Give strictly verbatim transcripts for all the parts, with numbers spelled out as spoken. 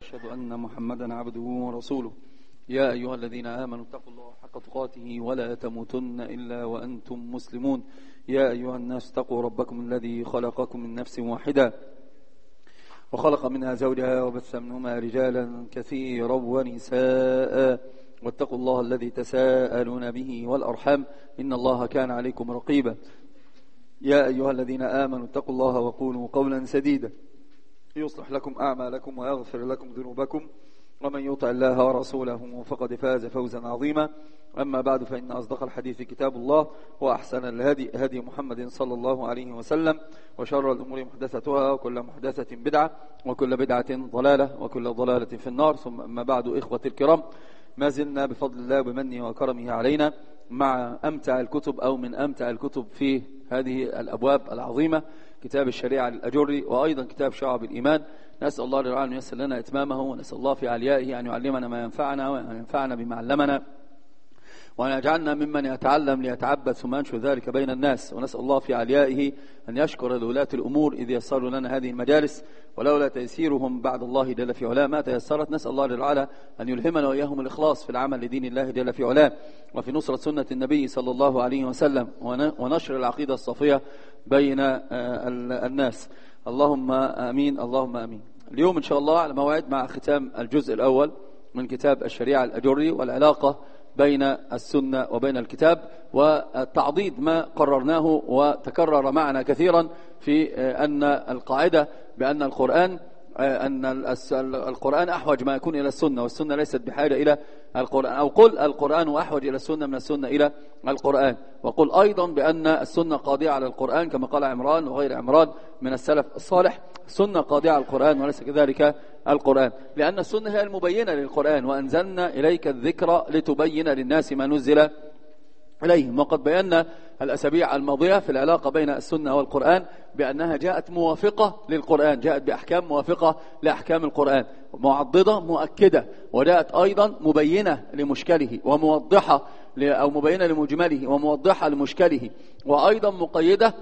وأشهد أن محمدا عبده ورسوله. يا أيها الذين آمنوا اتقوا الله حق تقاته ولا تموتن إلا وأنتم مسلمون. يا أيها الناس اتقوا ربكم الذي خلقكم من نفس واحدة وخلق منها زوجها وبث منهما رجالا كثيرا ونساء، واتقوا الله الذي تساءلون به والأرحام إن الله كان عليكم رقيبا. يا أيها الذين آمنوا اتقوا الله وقولوا قولا سديدا يصلح لكم أعمالكم ويغفر لكم ذنوبكم، ومن يطع الله ورسوله فقد فاز فوزا عظيما. أما بعد، فإن أصدق الحديث كتاب الله، وأحسن الهدي هدي محمد صلى الله عليه وسلم، وشر الأمور محدثتها، وكل محدثة بدعة، وكل بدعة ضلالة، وكل ضلالة في النار. ثم أما بعد، إخوة الكرام، ما زلنا بفضل الله وبمنه وكرمه علينا مع أمتع الكتب أو من أمتع الكتب في هذه الأبواب العظيمة، كتاب الشريعة للأجري، وأيضا كتاب شعب الإيمان. نسأل الله للعالم أن ييسر لنا إتمامه، ونسأل الله في عليائه أن يعلمنا ما ينفعنا وأن ينفعنا بما علمنا، وأن يجعلنا ممن يتعلم ليتعبد ثم ينشر ذلك بين الناس. ونسأل الله في عليائه أن يشكر لولاة الأمور إذ يسروا لنا هذه المجالس، ولولا تيسيرهم بعد الله جل في علاه ما تيسرت. نسأل الله للعالى أن يلهمنا وإياهم الإخلاص في العمل لدين الله جل في علاه، وفي نصرة سنة النبي صلى الله عليه وسلم، ونشر العقيدة الصافية بين الناس. اللهم آمين، اللهم آمين. اليوم إن شاء الله على موعد مع ختام الجزء الأول من كتاب الشريعة الأجري، والعلاقة بين السنة وبين الكتاب، والتعضيد ما قررناه وتكرر معنا كثيرا في أن القاعدة بأن القرآن أن القرآن أحوج ما يكون إلى السنة، والسنة ليست بحاجة إلى القرآن، أو قل القرآن أحوج إلى السنة من السنة إلى القرآن. وقل أيضا بأن السنة قاضية على القرآن، كما قال عمران وغير عمران من السلف الصالح، السنة قاضية على القرآن وليس كذلك القرآن، لأن السنة هي المبينة للقرآن، وأنزلنا إليك الذكر لتبين للناس ما نزل إليهم. وقد بينا الأسابيع الماضية في العلاقة بين السنة والقرآن بأنها جاءت موافقة للقرآن، جاءت بأحكام موافقة لأحكام القرآن، معضدة مؤكدة، وجاءت أيضا مبينة لمشكله وموضحة أو مبينة لمجمله وموضحة لمشكله، وأيضا مقيدة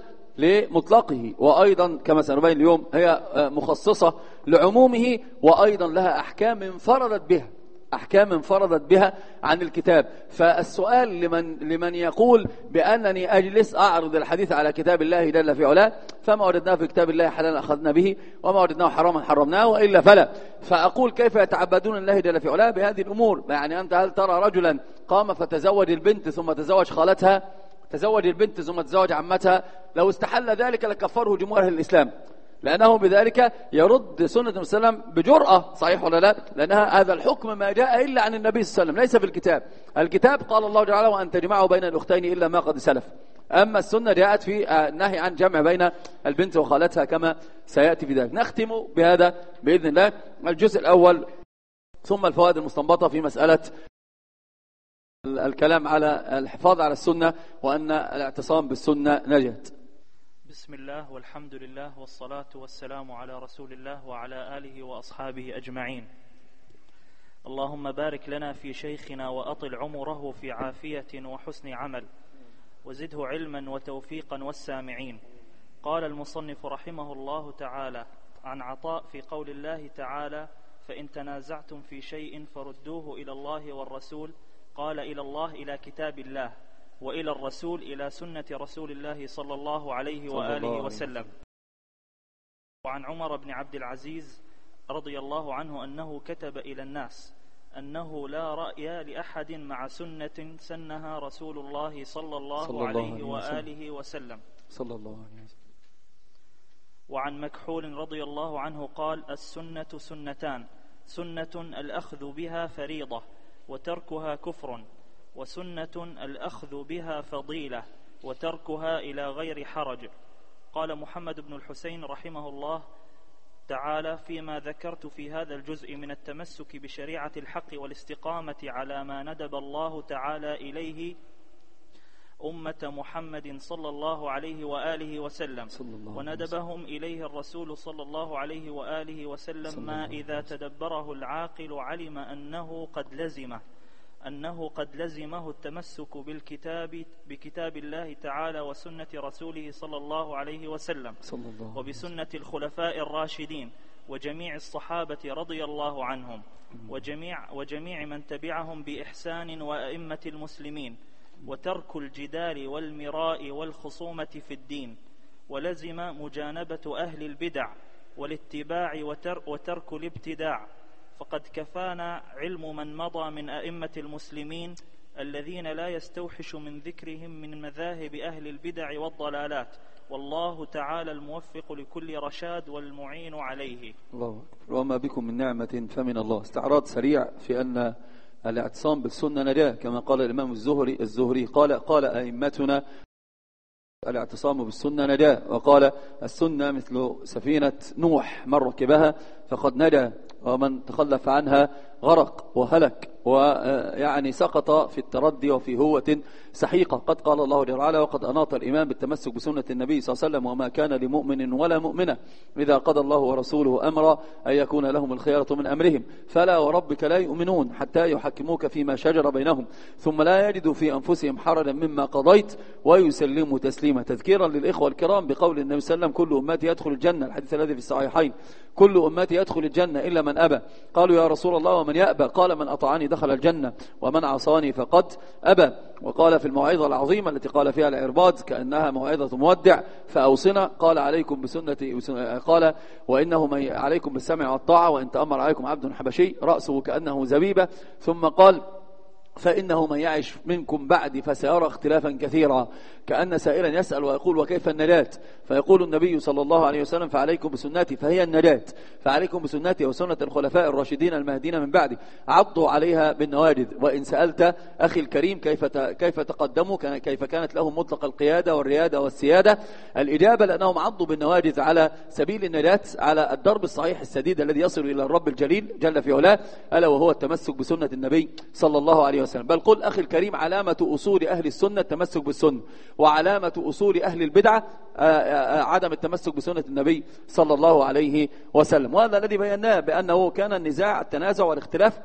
لمطلقه، وأيضا كما سنبين اليوم هي مخصصة لعمومه، وأيضا لها أحكام انفردت بها أحكام انفردت بها عن الكتاب. فالسؤال لمن لمن يقول بأنني أجلس أعرض الحديث على كتاب الله جل في علاه، فما وجدناه في كتاب الله حلالا أخذنا به، وما وجدناه حراما حرمناه، وإلا فلا. فأقول كيف يتعبدون الله جل في علاه بهذه الأمور؟ يعني أنت هل ترى رجلا قام فتزوج البنت ثم تزوج خالتها، تزوج البنت ثم تزوج عمتها؟ لو استحل ذلك لكفره جمهور أهل الإسلام، لأنه بذلك يرد سنة النبي صلى الله عليه وسلم بجرأة. صحيح ولا لا؟ لأنها هذا الحكم ما جاء إلا عن النبي صلى الله عليه وسلم، ليس في الكتاب. الكتاب قال الله تعالى وأن تجمعوا بين الأختين إلا ما قد سلف. أما السنة جاءت في النهي عن جمع بين البنت وخالتها كما سيأتي في ذلك. نختم بهذا بإذن الله الجزء الأول، ثم الفوائد المستنبطة في مسألة الكلام على الحفاظ على السنة، وأن الاعتصام بالسنة نجاة. بسم الله والحمد لله والصلاة والسلام على رسول الله وعلى آله وأصحابه أجمعين. اللهم بارك لنا في شيخنا وأطل عمره في عافية وحسن عمل، وزده علما وتوفيقا والسامعين. قال المصنف رحمه الله تعالى عن عطاء في قول الله تعالى: فإن تنازعتم في شيء فردوه إلى الله والرسول. قال: إلى الله إلى كتاب الله، وإلى الرسول إلى سنة رسول الله صلى الله عليه وآله وسلم. وعن عمر بن عبد العزيز رضي الله عنه أنه كتب إلى الناس أنه لا رأي لأحد مع سنة سنها رسول الله صلى الله, صلى الله عليه وآله وسلم. صلى الله عليه وسلم. وعن مكحول رضي الله عنه قال: السنة سنتان، سنة الأخذ بها فريضة وتركها كفر، وسنة الأخذ بها فضيلة وتركها إلى غير حرج. قال محمد بن الحسين رحمه الله تعالى: فيما ذكرت في هذا الجزء من التمسك بشريعة الحق والاستقامة على ما ندب الله تعالى إليه أمة محمد صلى الله عليه وآله وسلم، وندبهم إليه الرسول صلى الله عليه وآله وسلم، ما إذا تدبره العاقل علم أنه قد لزمه أنه قد لزمه التمسك بالكتاب بكتاب الله تعالى وسنة رسوله صلى الله عليه وسلم، وبسنة الخلفاء الراشدين، وجميع الصحابة رضي الله عنهم وجميع, وجميع من تبعهم بإحسان وأئمة المسلمين، وترك الجدال والمراء والخصومة في الدين، ولزم مجانبة أهل البدع والاتباع وترك الابتداع، فقد كفانا علم من مضى من أئمة المسلمين الذين لا يستوحش من ذكرهم من مذاهب أهل البدع والضلالات، والله تعالى الموفق لكل رشاد والمعين عليه. الله أكبر. وما بكم من نعمة فمن الله. استعراض سريع في أن الاعتصام بالسنة نجاة، كما قال الإمام الزهري الزهري قال قال أئمتنا الاعتصام بالسنة نجاة، وقال السنة مثل سفينة نوح من ركبها فقد نجا، ومن تخلف عنها غرق وهلك ويعني سقط في التردي وفي هوة سحيقة. قد قال الله جل وعلا: وقد أناط الإيمان بالتمسك بسنة النبي صلى الله عليه وسلم، وما كان لمؤمن ولا مؤمنة إذا قضى الله ورسوله أمرا أن يكون لهم الخيرة من أمرهم، فلا وربك لا يؤمنون حتى يحكموك فيما شجر بينهم ثم لا يجدوا في أنفسهم حرجا مما قضيت ويسلموا تسليما. تذكيرا للإخوة الكرام بقول النبي صلى الله عليه وسلم: كل أمتي يدخل الجنة، الحديث الذي في الصحيحين: كل أمتي يدخل الجنة إلا من أبى. قالوا: يا رسول الله ومن يأبى؟ قال: من أطاعني دخل الجنة ومن عصاني فقد أبى. وقال في الموعظة العظيمة التي قال فيها العرباض كأنها موعظة مودع: فأوصنا. قال: عليكم بسنتي، قال: وإنه من عليكم بالسمع والطاعة، وإن تأمر عليكم عبد حبشي رأسه كأنه زبيبة. ثم قال: فإنه من يعش منكم بعد فسيرى اختلافا كثيرا. كأن سائلا يسأل ويقول: وكيف النجاة؟ فيقول النبي صلى الله عليه وسلم: فعليكم بسنتي فهي النجاة، فعليكم بسنتي وسنة الخلفاء الراشدين المهديين من بعدي، عضوا عليها بالنواجذ. وإن سألت أخي الكريم كيف كيف تقدموا، كيف كانت لهم مطلق القيادة والريادة والسيادة، الإجابة لأنهم عضوا بالنواجذ على سبيل النجاة، على الدرب الصحيح السديد الذي يصل إلى الرب الجليل جل في علاه، ألا وهو التمسك بسنة النبي صلى الله عليه وسلم. بل قل أخي الكريم: علامة أصول أهل السنة التمسك بالسنة، وعلامة أصول أهل البدعة عدم التمسك بسنة النبي صلى الله عليه وسلم. وهذا الذي بيناه بأنه كان النزاع التنازع والاختلاف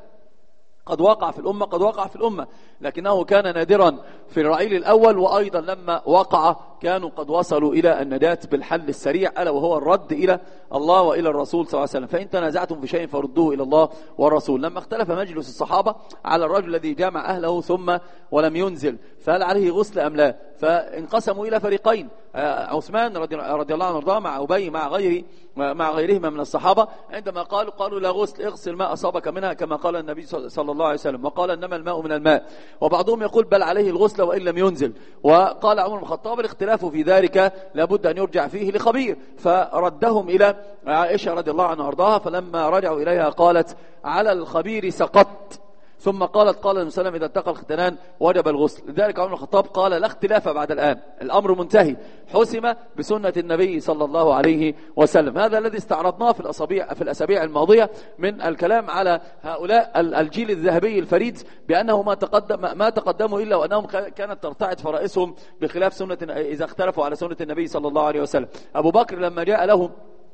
قد وقع في الأمة قد وقع في الأمة لكنه كان نادرا في الرعيل الأول، وأيضا لما وقع كانوا قد وصلوا إلى النجاة بالحل السريع، ألا وهو الرد إلى الله وإلى الرسول صلى الله عليه وسلم. فإن تنازعتم في شيء فردوه إلى الله والرسول. لما اختلف مجلس الصحابة على الرجل الذي جامع أهله ثم ولم ينزل، فهل عليه غسل أم لا؟ فانقسموا إلى فريقين: عثمان رضي الله عنه وارضاه مع أبي مع غيره مع غيرهما من الصحابة. عندما قالوا قالوا لا غسل، اغسل ما أصابك منها كما قال النبي صلى الله عليه وسلم، وقال إنما الماء من الماء. وبعضهم يقول بل عليه الغسل وإن لم ينزل. وقال عمر بن الخطاب: الاختلاف في ذلك لابد أن يرجع فيه لخبير. فردهم إلى عائشة رضي الله عنها وارضاها، فلما رجعوا إليها قالت: على الخبير سقط. ثم قالت: قال النبي صلى الله عليه وسلم: إذا التقى الختانان وجب الغسل. لذلك عمر بن الخطاب قال: لا اختلاف بعد الآن، الأمر منتهي، حسم بسنة النبي صلى الله عليه وسلم. هذا الذي استعرضناه في الأسابيع في الأسابيع الماضية من الكلام على هؤلاء الجيل الذهبي الفريد، بأنه ما تقدم ما تقدموا إلا وأنهم كانت ترتعد فرائسهم بخلاف سنة إذا اختلفوا على سنة النبي صلى الله عليه وسلم. أبو بكر لما جاء له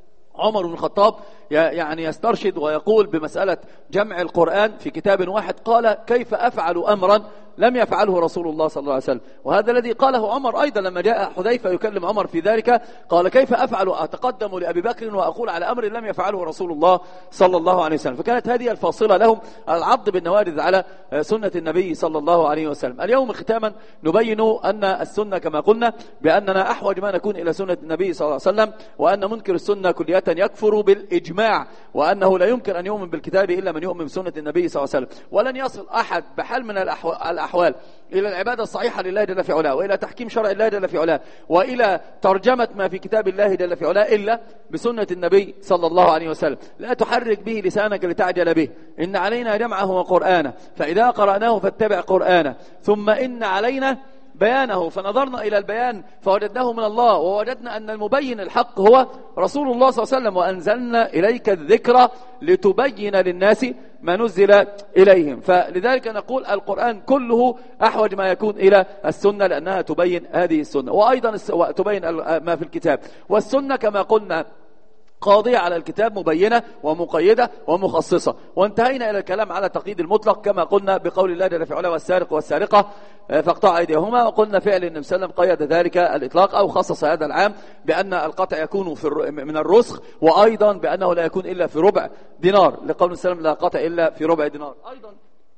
عمر بن الخطاب يعني يسترشد ويقول بمسألة جمع القرآن في كتاب واحد، قال: كيف أفعل أمرا لم يفعله رسول الله صلى الله عليه وسلم. وهذا الذي قاله عمر أيضا لما جاء حذيفة يكلم عمر في ذلك، قال: كيف أفعل أتقدم لأبي بكر وأقول على أمر لم يفعله رسول الله صلى الله عليه وسلم. فكانت هذه الفاصلة لهم، العض بالنوارذ على سنة النبي صلى الله عليه وسلم. اليوم ختاما نبين أن السنة كما قلنا بأننا أحوج ما نكون إلى سنة النبي صلى الله عليه وسلم، وأن منكر السنة كلية يكفر بالإجماع، وأنه لا يمكن أن يؤمن بالكتاب إلا من يؤمن بسنة النبي صلى الله عليه وسلم. ولن يصل أحد بحال من الأحوال إلى العبادة الصحيحة لله جل في علاه، وإلى تحكيم شرع الله جل في علاه، وإلى ترجمة ما في كتاب الله جل في علاه إلا بسنة النبي صلى الله عليه وسلم. لا تحرك به لسانك لتعجل به، إن علينا جمعه وقرآنه، فإذا قرأناه فاتبع قرآنه، ثم إن علينا بيانه. فنظرنا إلى البيان فوجدناه من الله، ووجدنا أن المبين الحق هو رسول الله صلى الله عليه وسلم: وأنزلنا إليك الذكر لتبين للناس ما نزل إليهم. فلذلك نقول القرآن كله أحوج ما يكون إلى السنة، لأنها تبين هذه السنة، وأيضا تبين ما في الكتاب. والسنة كما قلنا قاضية على الكتاب، مبينة ومقيدة ومخصصة. وانتهينا إلى الكلام على تقييد المطلق كما قلنا بقول الله جل في علاه: والسارق والسارقة فاقطعوا أيديهما. وقلنا فعل النبي صلى الله عليه وسلم قيد ذلك الإطلاق أو خصص هذا العام بأن القطع يكون في من الرسخ، وأيضا بأنه لا يكون إلا في ربع دينار، لقول النبي صلى الله عليه وسلم لا قطع إلا في ربع دينار. أيضا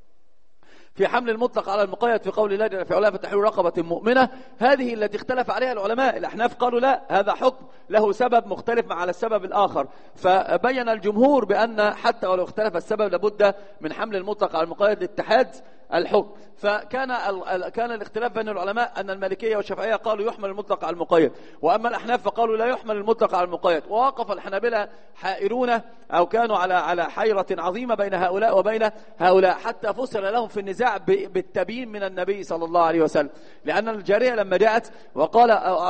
في حمل المطلق على المقيد في قول الله جل في علاه فتحرير رقبة مؤمنة، هذه التي اختلف عليها العلماء. الأحناف قالوا لا، هذا حكم له سبب مختلف مع السبب الآخر، فبين الجمهور بأن حتى ولو اختلف السبب لابد من حمل المطلق على المقيد لاتحاد الحكم. فكان كان الاختلاف بين العلماء أن المالكية والشافعية قالوا يحمل المطلق على المقيد، وأما الأحناف فقالوا لا يحمل المطلق على المقيد. ووقف الحنابلة حائرون أو كانوا على على حيرة عظيمة بين هؤلاء وبين هؤلاء، حتى فسر لهم في النزاع بالتبيين من النبي صلى الله عليه وسلم. لأن الجارية لما جاءت وقال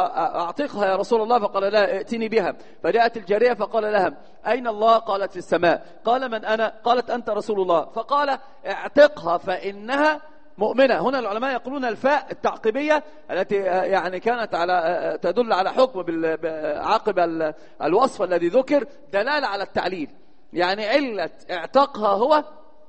أعتقها يا رسول الله فقال لا ائتني بها، فجاءت الجارية فقال لها أين الله؟ قالت في السماء. قال من أنا؟ قالت أنت رسول الله. فقال اعتقها فإنها مؤمنة. هنا العلماء يقولون الفاء التعقيبية التي يعني كانت على تدل على حكم عقب الوصف الذي ذكر دلالة على التعليل، يعني علة اعتقها هو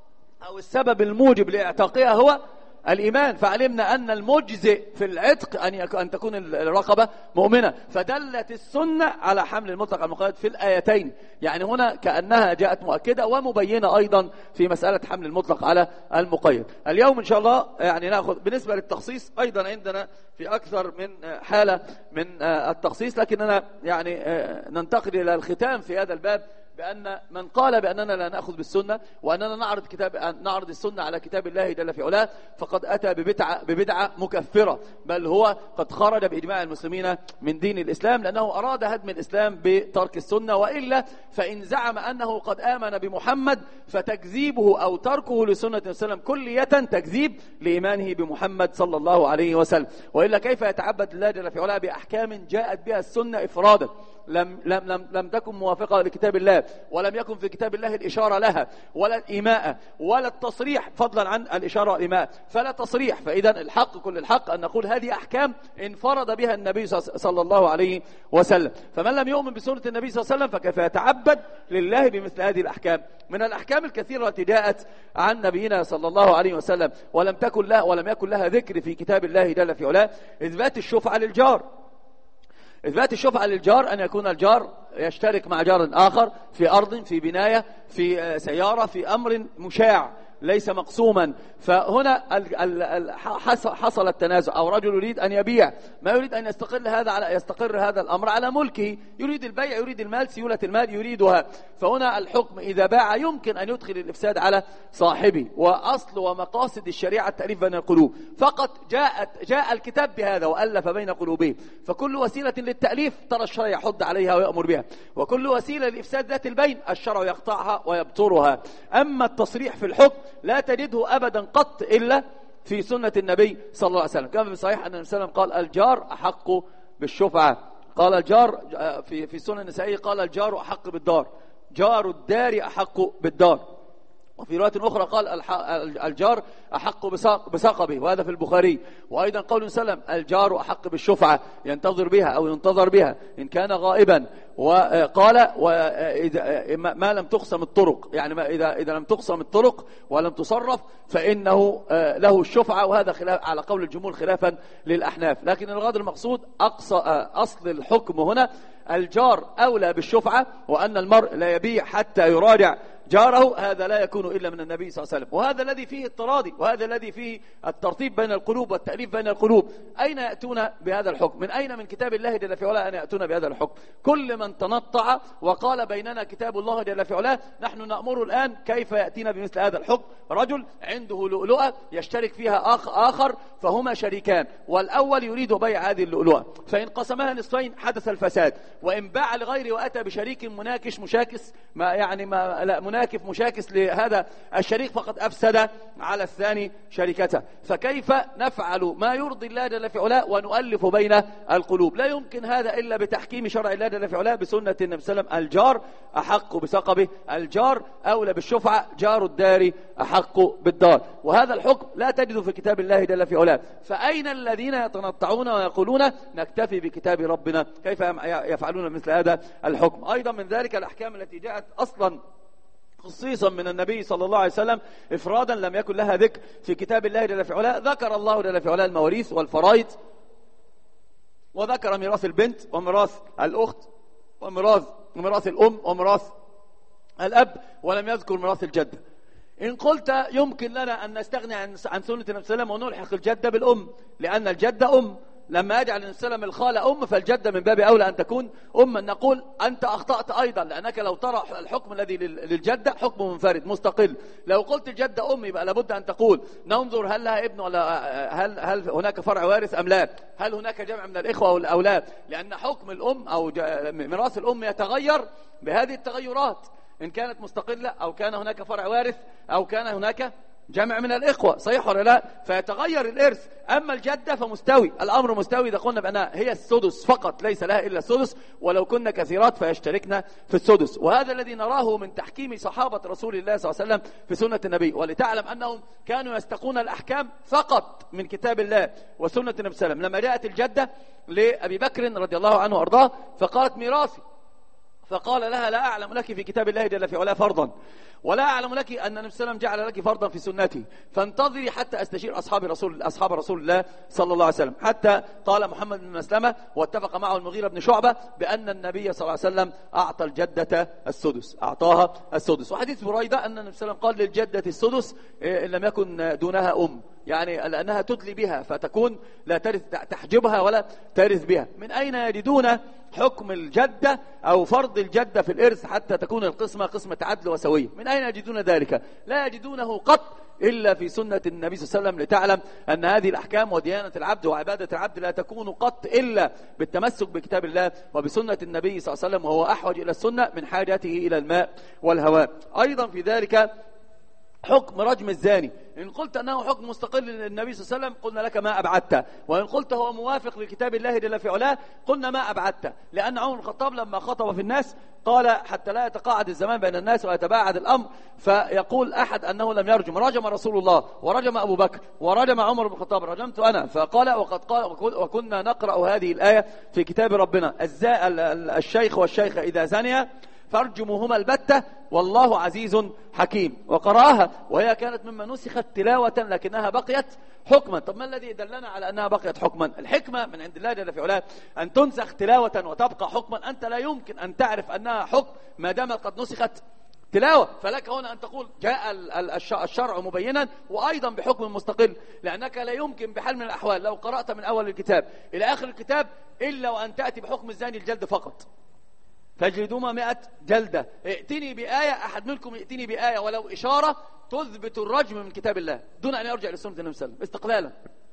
أو السبب الموجب لاعتاقها هو الإيمان، فعلمنا أن المجزئ في العتق أن أن تكون الرقبة مؤمنة، فدلت السنة على حمل المطلق على المقيد في الآيتين. يعني هنا كأنها جاءت مؤكدة ومبينة أيضا في مسألة حمل المطلق على المقيد. اليوم إن شاء الله يعني نأخذ بالنسبة للتخصيص أيضا عندنا في أكثر من حالة من التخصيص، لكننا يعني ننتقل إلى الختام في هذا الباب بأن من قال بأننا لا نأخذ بالسنة وأننا نعرض كتاب نعرض السنة على كتاب الله جل في علاه فقد أتى ببدعة ببدعة مكفرة، بل هو قد خرج بإجماع المسلمين من دين الإسلام، لأنه أراد هدم الإسلام بترك السنة. وإلا فإن زعم أنه قد آمن بمحمد فتكذيبه أو تركه لسنة وسلم كلية تكذيب لإيمانه بمحمد صلى الله عليه وسلم. وإلا كيف يتعبد الله جل في علاه بأحكام جاءت بها السنة إفرادا لم لم لم لم تكن موافقة لكتاب الله، ولم يكن في كتاب الله الإشارة لها ولا الإيماء ولا التصريح، فضلا عن الإشارة والإيماء فلا تصريح. فإذا الحق كل الحق أن نقول هذه أحكام انفرد بها النبي صلى الله عليه وسلم. فمن لم يؤمن بسنة النبي صلى الله عليه وسلم فكيف يتعبد لله بمثل هذه الأحكام؟ من الأحكام الكثيرة التي جاءت عن نبينا صلى الله عليه وسلم ولم تكن لها ولم يكن لها ذكر في كتاب الله جل في علاه إثبات الشفعة للجار. إثبات الشفعة للجار أن يكون الجار يشترك مع جار آخر في أرض، في بناية، في سيارة، في أمر مشاع ليس مقسوما. فهنا حصل التنازع، أو رجل يريد أن يبيع ما يريد أن يستقر هذا على يستقر هذا الأمر على ملكه، يريد البيع، يريد المال، سيولة المال يريدها. فهنا الحكم إذا باع يمكن أن يدخل الإفساد على صاحبه. وأصل ومقاصد الشريعة التأليف بين القلوب، فقط جاءت جاء الكتاب بهذا وألف بين قلوبهم. فكل وسيلة للتأليف ترى الشرع يحض عليها ويأمر بها، وكل وسيلة لإفساد ذات البين الشرع يقطعها ويبطرها. أما التصريح في الحكم لا تجده أبدا قط إلا في سنة النبي صلى الله عليه وسلم. كما في صحيح أن النبي صلى الله عليه وسلم قال الجار أحق بالشفعة، قال الجار في في سنن النسائي قال الجار أحق بالدار، جار الدار أحق بالدار. وفي رواية أخرى قال الجار أحق بسقبه، وهذا في البخاري. وأيضا قول سلم الجار أحق بالشفعة ينتظر بها أو ينتظر بها إن كان غائبا. وقال ما لم تقسم الطرق، يعني ما إذا إذا لم تقسم الطرق ولم تصرف فإنه له الشفعة. وهذا خلاف على قول الجمهور خلافا للأحناف. لكن الغرض المقصود أقصى أصل الحكم هنا الجار أولى بالشفعة، وأن المرء لا يبيع حتى يراجع جاره، هذا لا يكون إلا من النبي صلى الله عليه وسلم. وهذا الذي فيه التراضي، وهذا الذي فيه الترتيب بين القلوب والتأليف بين القلوب. أين يأتون بهذا الحكم؟ من أين من كتاب الله جل في علاه أن يأتون بهذا الحكم؟ كل من تنطع وقال بيننا كتاب الله جل في علاه نحن نأمر الآن كيف يأتينا بمثل هذا الحكم؟ رجل عنده لؤلؤة يشترك فيها أخ آخر فهما شريكان، والأول يريد بيع هذه اللؤلؤة، فإن قسمها نصفين حدث الفساد. وإن باع لغيره وأتى بشريك مناكش مشاكس ما يعني ما لا مناكف مشاكس لهذا الشريك فقد أفسد على الثاني شركته. فكيف نفعل ما يرضي الله جل في علاه ونؤلف بين القلوب؟ لا يمكن هذا إلا بتحكيم شرع الله جل في علاه بسنة النبي صلى الله عليه وسلم. الجار أحق بسقبه، الجار أولى بالشفعة، جار الدار أحق بالدار. وهذا الحكم لا تجد في كتاب الله جل في علاه. فأين الذين يتنطعون ويقولون نكتفي بكتاب ربنا؟ كيف يفعلون مثل هذا الحكم؟ أيضا من ذلك الأحكام التي جاءت أصلا خصيصا من النبي صلى الله عليه وسلم إفرادا لم يكن لها ذكر في كتاب الله جل في علاه. ذكر الله جل في علاه المواريث والفرائض، وذكر ميراث البنت وميراث الأخت وميراث وميراث الأم وميراث الأب، ولم يذكر ميراث الجدة. إن قلت يمكن لنا أن نستغني عن عن سنة النبي صلى الله عليه وسلم ونلحق الجدة بالأم، لأن الجدة أم، لما يجعل النبي صلى الله عليه وسلم الخالة أم فالجدة من باب أولى أن تكون أما. نقول أنت أخطأت أيضا، لأنك لو ترى الحكم الذي للجدة حكم منفرد مستقل. لو قلت الجدة أم يبقى لابد أن تقول ننظر هل لها ابن ولا هل هل هناك فرع وارث أم لا، هل هناك جمع من الإخوة أو الأولاد، لأن حكم الأم أو ميراث الأم يتغير بهذه التغيرات، إن كانت مستقلة أو كان هناك فرع وارث أو كان هناك جمع من الإخوة، صحيح ولا لا؟ فيتغير الإرث. أما الجدة فمستوي، الأمر مستوي إذا قلنا بأنها هي السدس فقط، ليس لها إلا السدس، ولو كنا كثيرات فيشتركنا في السدس. وهذا الذي نراه من تحكيم صحابة رسول الله صلى الله عليه وسلم في سنة النبي. ولتعلم أنهم كانوا يستقون الأحكام فقط من كتاب الله وسنة النبي صلى الله عليه وسلم. لما جاءت الجدة لأبي بكر رضي الله عنه وأرضاه فقالت ميراثي، فقال لها لا أعلم لك في كتاب الله جل في علاه فرضا، ولا أعلم لك أن النبي صلى الله عليه وسلم جعل لك فرضا في سنته، فانتظري حتى أستشير أصحاب رسول أصحاب رسول الله صلى الله عليه وسلم. حتى قال محمد بن مسلمة واتفق معه المغيرة بن شعبة بأن النبي صلى الله عليه وسلم أعطى الجدة السدس، أعطاها السدس. وحديث بريدة أن النبي صلى الله عليه وسلم قال للجدة السدس إن لم يكن دونها أم، يعني لأنها تدلي بها فتكون لا ترث تحجبها ولا ترث بها. من أين يجدون حكم الجدة أو فرض الجدة في الإرث حتى تكون القسمة قسمة عدل وسوية؟ من أين يجدون ذلك؟ لا يجدونه قط إلا في سنة النبي صلى الله عليه وسلم، لتعلم أن هذه الأحكام وديانة العبد وعبادة العبد لا تكون قط إلا بالتمسك بكتاب الله وبسنة النبي صلى الله عليه وسلم، وهو أحوج إلى السنة من حاجته إلى الماء والهواء. أيضا في ذلك حكم رجم الزاني، إن قلت أنه حكم مستقل للنبي صلى الله عليه وسلم قلنا لك ما أبعدت، وإن قلت هو موافق لكتاب الله جل في علاه قلنا ما أبعدت. لأن عمر بن الخطاب لما خطب في الناس قال حتى لا يتقاعد الزمان بين الناس ويتباعد الأمر فيقول أحد أنه لم يرجم، رجم رسول الله ورجم أبو بكر ورجم عمر بن الخطاب، رجمت أنا. فقال وقد قال وكنا نقرأ هذه الآية في كتاب ربنا الشيخ والشيخة إذا زنيا فارجموهما البتة والله عزيز حكيم، وقرأها وهي كانت مما نسخت تلاوة لكنها بقيت حكما. طب ما الذي دلنا على أنها بقيت حكما؟ الحكمة من عند الله جل في علاه أن تنسخ تلاوة وتبقى حكما. أنت لا يمكن أن تعرف أنها حكم ما دامت قد نسخت تلاوة، فلك هنا أن تقول جاء الشرع مبينا وأيضا بحكم مستقل، لأنك لا يمكن بحال من الأحوال لو قرأت من أول الكتاب إلى آخر الكتاب إلا وأن تأتي بحكم الزاني الجلد فقط، فاجلدوما مئة جلدة. ائتني بآية، أحد منكم ائتني بآية ولو إشارة تثبت الرجم من كتاب الله دون أن يرجع لسنة النبي صلى الله عليه وسلم استقلالا.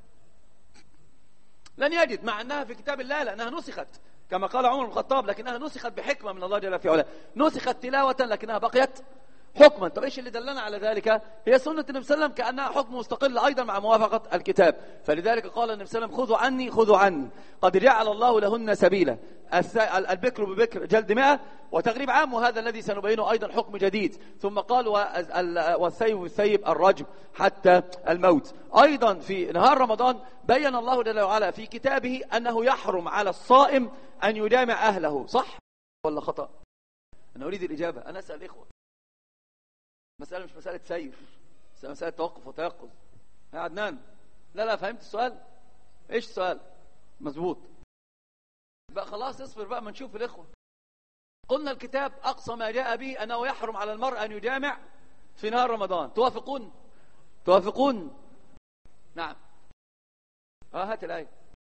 لن يجد، مع أنها في كتاب الله لأنها نسخت كما قال عمر بن الخطاب، لكنها نسخت بحكمة من الله جل في علاه، نسخت تلاوة لكنها بقيت حكما. طب ايش اللي دلنا على ذلك؟ هي سنة النبي صلى الله عليه وسلم كأنها حكم مستقل أيضا مع موافقة الكتاب. فلذلك قال النبي صلى الله عليه وسلم خذوا عني خذوا عني قد جعل الله لهن سبيلا، البكر ببكر جلد مئة وتغريب عام، وهذا الذي سنبينه أيضا حكم جديد. ثم قال والثيب والثيب الرجم حتى الموت. أيضا في نهار رمضان بين الله جل وعلا في كتابه أنه يحرم على الصائم أن يجامع أهله. صح ولا خطأ؟ أنا أريد الإجابة، أنا أسأل الإخوة. مسألة مش مسألة سير، مسألة توقف وتيقظ. يا عدنان، لا لا فهمت السؤال؟ ايش السؤال؟ مظبوط بقى، خلاص اصبر بقى ما نشوف الإخوة. قلنا الكتاب أقصى ما جاء به أنه يحرم على المرء أن يجامع في نهار رمضان. توافقون؟ توافقون؟ نعم. اه هات الآية.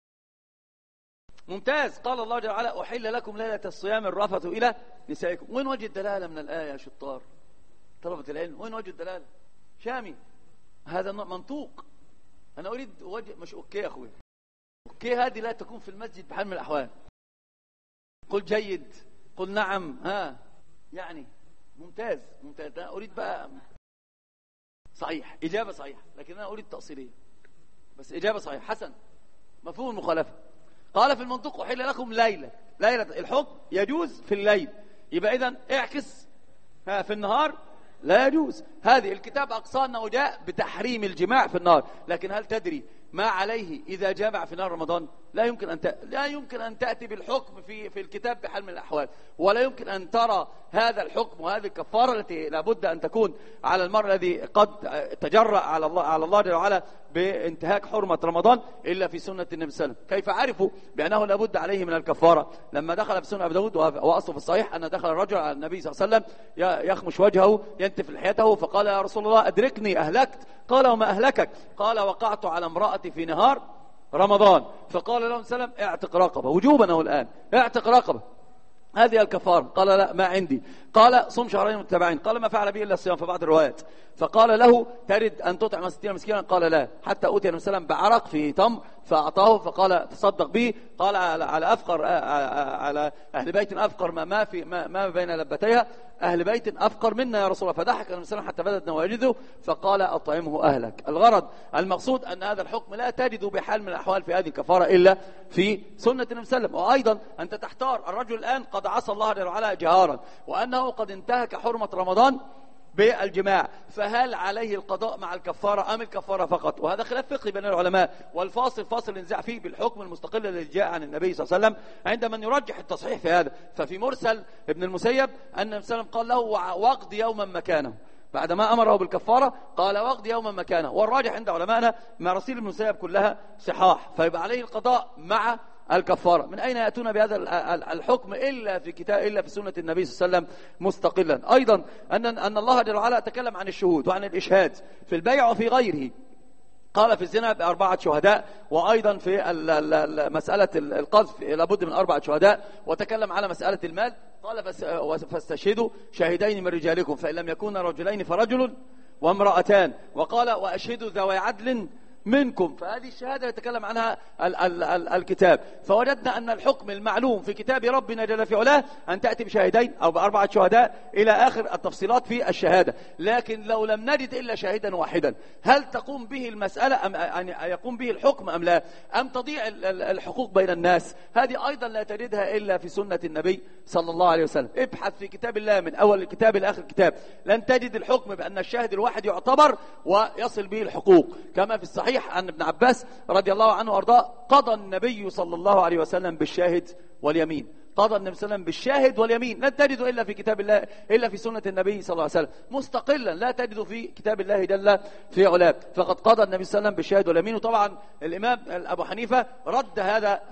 ممتاز. قال الله جل وعلا أحل لكم ليلة الصيام الرفث إلى نسائكم. وين وجه الدلالة من الآية يا شطار طلبة العلم؟ وين وجه الدلالة؟ شامي، هذا منطوق. أنا أريد وجه، مش أوكي يا أخوي، أوكي هذه لا تكون في المسجد بحال من الأحوال. قل جيد، قل نعم، ها يعني ممتاز ممتاز. أنا أريد بقى صحيح، إجابة صحيحة، لكن أنا أريد تأصيلية بس إجابة صحيحة. حسن، مفهوم المخالفة. قال في المنطق أحل لكم ليلة، ليلة الحكم يجوز في الليل، يبقى إذن اعكس ها في النهار لا يجوز. هذه الكتاب أقصى أنه جاء بتحريم الجماع في النهار، لكن هل تدري ما عليه إذا جامع في نهار رمضان؟ لا يمكن أن ت... لا يمكن أن تأتي بالحكم في في الكتاب بحال من الأحوال، ولا يمكن أن ترى هذا الحكم وهذه الكفارة التي لابد أن تكون على المرء الذي قد تجرأ على الله على الله جل وعلا بانتهاك حرمة رمضان إلا في سنة النبي صلى الله عليه وسلم. كيف عرفوا بأنه لابد عليه من الكفارة؟ لما دخل في سنة أبي داود، وأصله في الصحيح أن دخل الرجل على النبي صلى الله عليه وسلم يخمش وجهه ينتف لحيته، فقال يا رسول الله أدركني أهلكت. قال وما أهلكك؟ قال وقعت على امرأتي في نهار رمضان. فقال له سلم اعتق رقبة وجوبا، هو الآن اعتق رقبة، هذه الكفارة. قال لا ما عندي. قال صم شهرين متتابعين. قال ما فعل به إلا الصيام في بعض الروايات. فقال له ترد أن تطعم ستين مسكينا؟ قال لا. حتى أوتي النبي صلى الله عليه وسلم بعرق في تمر فأعطاه، فقال تصدق به. قال على أفقر على أهل بيت أفقر ما في ما, ما بين لبتيها أهل بيت أفقر منا يا رسول الله. فضحك النبي صلى الله عليه وسلم حتى بدت نواجذه فقال أطعمه أهلك. الغرض المقصود أن هذا الحكم لا تجد بحال من الأحوال في هذه الكفارة إلا في سنة النبي صلى الله عليه وسلم. وأيضا أنت تحتار، الرجل الآن قد عصى الله جل وعلا جهارا وأنه قد انتهك حرمة رمضان بالجماع، فهل عليه القضاء مع الكفارة أم الكفارة فقط؟ وهذا خلاف فقهي بين العلماء، والفاصل فاصل النزاع فيه بالحكم المستقل الذي جاء عن النبي صلى الله عليه وسلم عند من يرجح التصحيح في هذا. ففي مرسل ابن المسيب أن النبي صلى الله عليه وسلم قال له واقض يوما مكانه، بعدما أمره بالكفارة قال واقض يوما مكانه. والراجح عند علمائنا مراسيل ابن المسيب كلها صحاح، فيبقى عليه القضاء مع الكفارة. من أين يأتون بهذا الحكم إلا في كتاب إلا في سنة النبي صلى الله عليه وسلم مستقلا؟ أيضا أن أن الله جل وعلا تكلم عن الشهود وعن الإشهاد في البيع وفي غيره. قال في الزنا بأربعة شهداء، وأيضا في مسألة القذف لابد من أربعة شهداء، وتكلم على مسألة المال قال فاستشهدوا شاهدين من رجالكم فإن لم يكونا رجلين فرجل وامرأتان، وقال وأشهدوا ذوي عدل منكم. فهذه الشهادة يتكلم عنها ال ال ال الكتاب. فوجدنا أن الحكم المعلوم في كتاب ربنا جل في علاه أن تأتي بشاهدين أو بأربعة شهداء إلى آخر التفصيلات في الشهادة. لكن لو لم نجد إلا شاهدا واحدا، هل تقوم به المسألة أم أن يقوم به الحكم أم لا؟ أم تضيع الحقوق بين الناس؟ هذه أيضا لا تجدها إلا في سنة النبي صلى الله عليه وسلم. ابحث في كتاب الله من أول الكتاب إلى آخر الكتاب، لن تجد الحكم بأن الشاهد الواحد يعتبر ويصل به الحقوق. كما في الصحيح عن ابن عباس رضي الله عنه وارضاه قضى النبي صلى الله عليه وسلم بالشاهد واليمين. قضى النبي صلى الله عليه وسلم بالشاهد واليمين، لن تجد إلا في كتاب الله إلا في سنة النبي صلى الله عليه وسلم مستقلا، لا تجد في كتاب الله جل في علاه. فقد قضى النبي صلى الله عليه وسلم بالشاهد واليمين. وطبعا الإمام أبو حنيفة رد هذا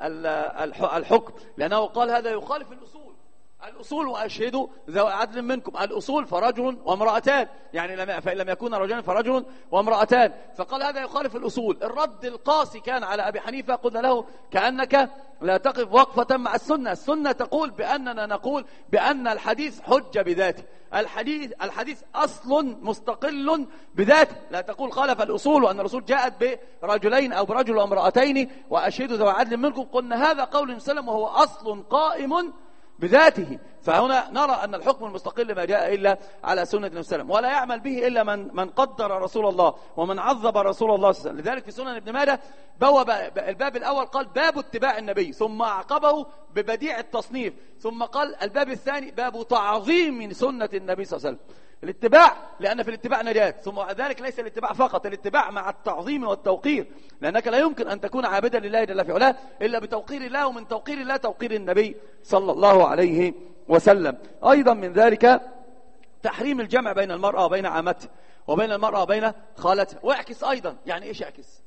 الحكم لأنه قال هذا يخالف الأصول. الأصول وأشهدوا ذوي عدل منكم، الأصول فرجل وامرأتان، يعني لم فإن لم يكون رجلان فرجل وامرأتان. فقال هذا يخالف الأصول. الرد القاسي كان على أبي حنيفة، قلنا له كأنك لا تقف وقفة مع السنة. السنة تقول بأننا نقول بأن الحديث حجة بذاته، الحديث الحديث أصل مستقل بذاته، لا تقول خالف الأصول وأن الرسول جاءت برجلين أو برجل وامرأتين وأشهدوا ذوي عدل منكم. قلنا هذا قول النبي صلى الله عليه وسلم وهو أصل قائم بذاته. فهنا نرى أن الحكم المستقل ما جاء إلا على سنة النبي صلى الله عليه وسلم، ولا يعمل به إلا من من قدر رسول الله ومن عظم رسول الله صلى الله عليه وسلم. لذلك في سنن ابن ماجه بوب الباب الأول قال باب اتباع النبي، ثم أعقبه ببديع التصنيف، ثم قال الباب الثاني باب تعظيم سنة النبي صلى الله عليه وسلم. الاتباع لأن في الاتباع نجاة، ثم ذلك ليس الاتباع فقط، الاتباع مع التعظيم والتوقير، لأنك لا يمكن أن تكون عابدا لله جل في علاه إلا بتوقير الله، ومن توقير الله توقير النبي صلى الله عليه وسلم. أيضا من ذلك تحريم الجمع بين المرأة وبين عامتها وبين المرأة وبين خالتها. واعكس أيضا، يعني إيش اعكس؟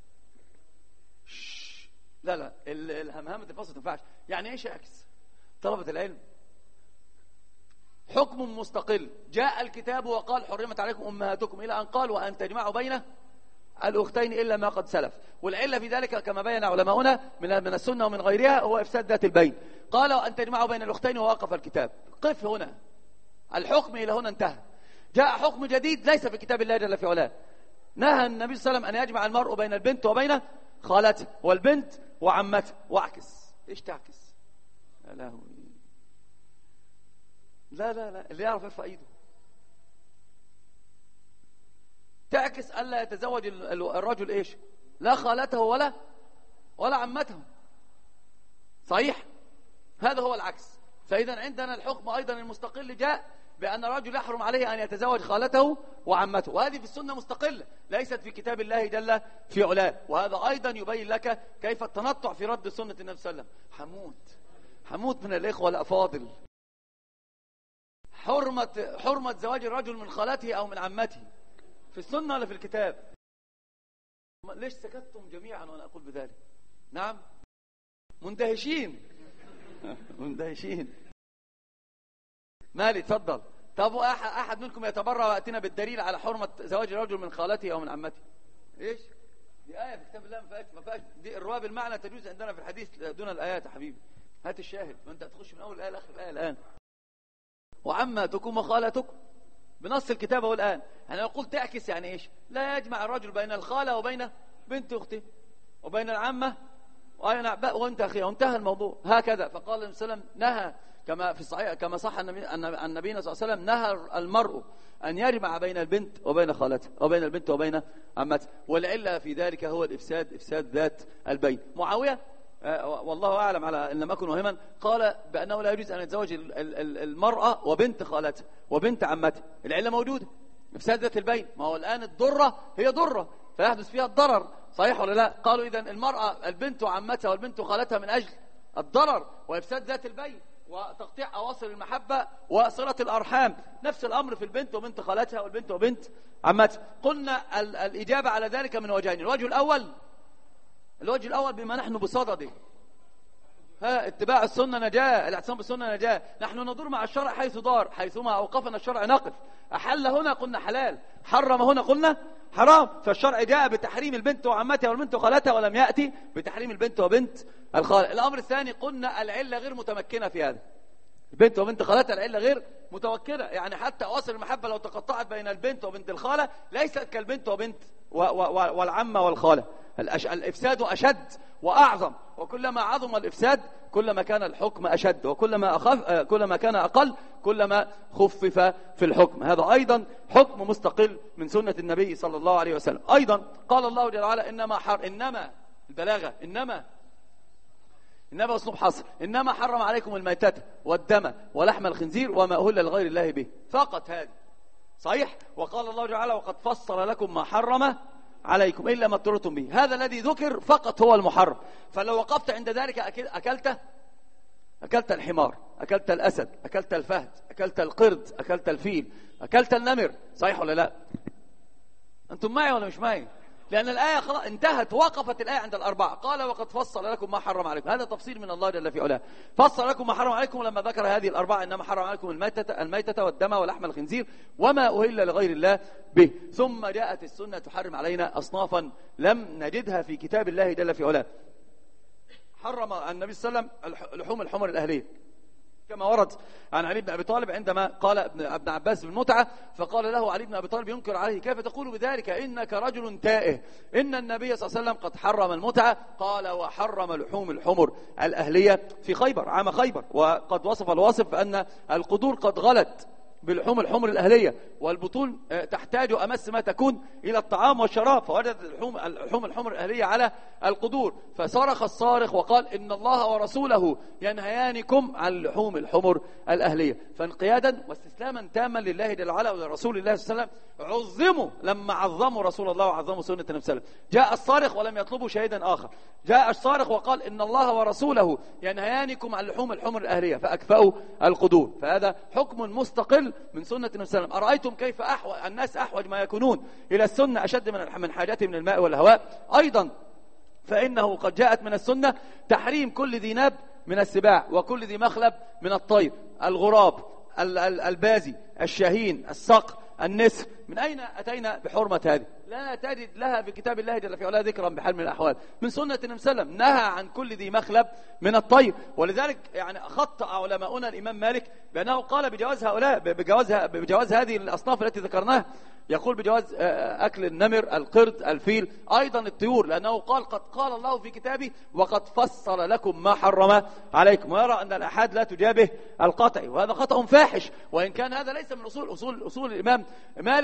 لا لا الهمهمة الفصل ما تنفعش. يعني إيش اعكس؟ طلبة العلم حكم مستقل، جاء الكتاب وقال حرمت عليكم أمهاتكم إلى أن قال وأن تجمعوا بين الأختين إلا ما قد سلف. والعلة في ذلك كما بين علماؤنا من من السنة ومن غيرها هو إفساد ذات البين. قال وأن تجمعوا بين الأختين ووقف الكتاب. قف هنا، الحكم إلى هنا انتهى. جاء حكم جديد ليس في كتاب الله جل في علاه. نهى النبي صلى الله عليه وسلم أن يجمع المرء بين البنت وبين خالته والبنت وعمته. واعكس. إيش تعكس؟ يا لهوي. لا لا لا اللي يعرف يرفع ايده. تعكس ألا يتزوج الرجل ايش؟ لا خالته ولا ولا عمته. صحيح؟ هذا هو العكس. فإذا عندنا الحكم أيضا المستقل جاء بأن الرجل يحرم عليه أن يتزوج خالته وعمته، وهذه في السنة مستقلة ليست في كتاب الله جل في علاه. وهذا أيضا يبين لك كيف التنطع في رد سنة النبي صلى الله عليه وسلم. حمود حمود من الإخوة الأفاضل، حرمة حرمة زواج الرجل من خالته أو من عمته في السنة ولا في الكتاب؟ ليش سكتتم جميعا وأنا أقول بذلك؟ نعم مندهشين مندهشين. مالي تفضل. طب أحد منكم يتبرع ويأتينا بالدليل على حرمة زواج الرجل من خالته أو من عمته؟ إيش؟ دي آية في كتاب الله ما فيهاش ما فيهاش دي الرواية بالمعنى تجوز عندنا في الحديث دون الآيات يا حبيبي. هات الشاهد، ما أنت هتخش من أول الآية لآخر الآية الآن. وعماتكم وخالتكم بنص الكتاب هو الآن. أنا أقول تعكس يعني إيش؟ لا يجمع الرجل بين الخالة وبين بنت أخته وبين العمة وانت أخيها وانتهى الموضوع هكذا. فقال النبي صلى الله عليه وسلم نهى كما في الصحيح كما صح النبي أن النبي صلى الله عليه وسلم نهى المرء أن يجمع بين البنت وبين خالته وبين البنت وبين عمته، والعلة في ذلك هو الإفساد، إفساد ذات البين. معاوية والله أعلم على إن لم أكن وهما قال بأنه لا يجوز أن يتزوج المرأة وبنت خالته وبنت عمته. العلة موجودة، إفساد ذات البين. ما هو الآن الضرة هي ضرة فيحدث فيها الضرر، صحيح ولا لا؟ قالوا إذن المرأة البنت وعمتها والبنت وخالتها من أجل الضرر وإفساد ذات البين وتقطيع أواصر المحبة وصلة الأرحام. نفس الأمر في البنت وبنت خالتها والبنت وبنت عمتها. قلنا الإجابة على ذلك من وجهين. الوجه الأول الوجه الأول بما نحن بصدده، ها اتباع السنة نجاة، الاعتصام بالسنة نجاة. نحن ندور مع الشرع حيث دار، حيثما أوقفنا الشرع نقف. أحل هنا قلنا حلال، حرم هنا قلنا حرام. فالشرع جاء بتحريم البنت وعمتها والبنت وخالتها ولم يأتي بتحريم البنت وبنت الخالة. الأمر الثاني قلنا العلة غير متمكنة في هذا، البنت وبنت خالتها العلة غير متمكنة، يعني حتى أواصر المحبة لو تقطعت بين البنت وبنت الخالة ليست كالبنت وبنت و و والعمة والخالة. الإفساد أشد وأعظم، وكلما عظم الإفساد كلما كان الحكم أشد، وكلما أخف كلما كان أقل كلما خفف في الحكم. هذا أيضا حكم مستقل من سنة النبي صلى الله عليه وسلم. أيضا قال الله جل وعلا إنما حر إنما البلاغة إنما إنما أسلوب حصر، إنما حرم عليكم الميتة والدم ولحم الخنزير وما أهل لغير الله به، فقط هذه صحيح. وقال الله جل وعلا وقد فصل لكم ما حرم عليكم إلا ما اضطررتم به. هذا الذي ذكر فقط هو المحرم. فلو وقفت عند ذلك أكلت أكلت الحمار، أكلت الأسد، أكلت الفهد، أكلت القرد، أكلت الفيل، أكلت النمر، صحيح ولا لا؟ أنتم معي ولا مش معي؟ لأن الآية خلاص انتهت، وقفت الآية عند الأربعة. قال وقد فصل لكم ما حرم عليكم، هذا تفصيل من الله جل في علاه. فصل لكم ما حرم عليكم لما ذكر هذه الأربعة، إنما حرم عليكم الميتة, الميتة والدم ولحم الخنزير وما أهل لغير الله به. ثم جاءت السنة تحرم علينا أصنافا لم نجدها في كتاب الله جل في علاه. حرم النبي صلى الله عليه وسلم لحوم الحمر الأهلية كما ورد عن علي بن أبي طالب عندما قال ابن عباس بالمتعة، فقال له علي بن أبي طالب ينكر عليه كيف تقول بذلك إنك رجل تائه، إن النبي صلى الله عليه وسلم قد حرم المتعة. قال وحرم لحوم الحمر الأهلية في خيبر عام خيبر، وقد وصف الواصف بأن القدور قد غلت بلحوم الحمر الأهلية، والبطون تحتاج أمس ما تكون إلى الطعام والشراب، فوجد اللحوم اللحوم الحمر الأهلية على القدور، فصرخ الصارخ وقال إن الله ورسوله ينهيانكم عن لحوم الحمر الأهلية. فانقيادا واستسلاما تاما لله جل وعلا ولرسول الله صلى الله عليه وسلم عظموا لما عظموا رسول الله وعظموا سنة النبي صلى الله عليه وسلم. جاء الصارخ ولم يطلبوا شهيدا آخر، جاء الصارخ وقال إن الله ورسوله ينهيانكم عن لحوم الحمر الأهلية فأكفأوا القدور. فهذا حكم مستقل من سنة النبي صلى الله عليه وسلم. أرأيتم كيف أحوج الناس أحوج ما يكونون إلى السنة أشد من من حاجتهم من الماء والهواء. أيضا فإنه قد جاءت من السنة تحريم كل ذي ناب من السباع وكل ذي مخلب من الطير، الغراب، البازي، الشاهين، الصقر، النسر. من أين أتينا بحرمة هذه؟ لا تجد لها في كتاب الله جل في علاه ذكرا بحال من الأحوال. من سنة النبي صلى الله عليه وسلم نهى عن كل ذي مخلب من الطير، ولذلك يعني خطأ علماؤنا الإمام مالك بأنه قال بجواز هؤلاء بجواز بجواز هذه الأصناف التي ذكرناها، يقول بجواز أكل النمر، القرد، الفيل، أيضا الطيور، لأنه قال قد قال الله في كتابه وقد فصل لكم ما حرم عليكم، ويرى أن الأحاد لا تجابه القطع، وهذا خطأ فاحش. وإن كان هذا ليس من أصول أصول أصول الإمام مالك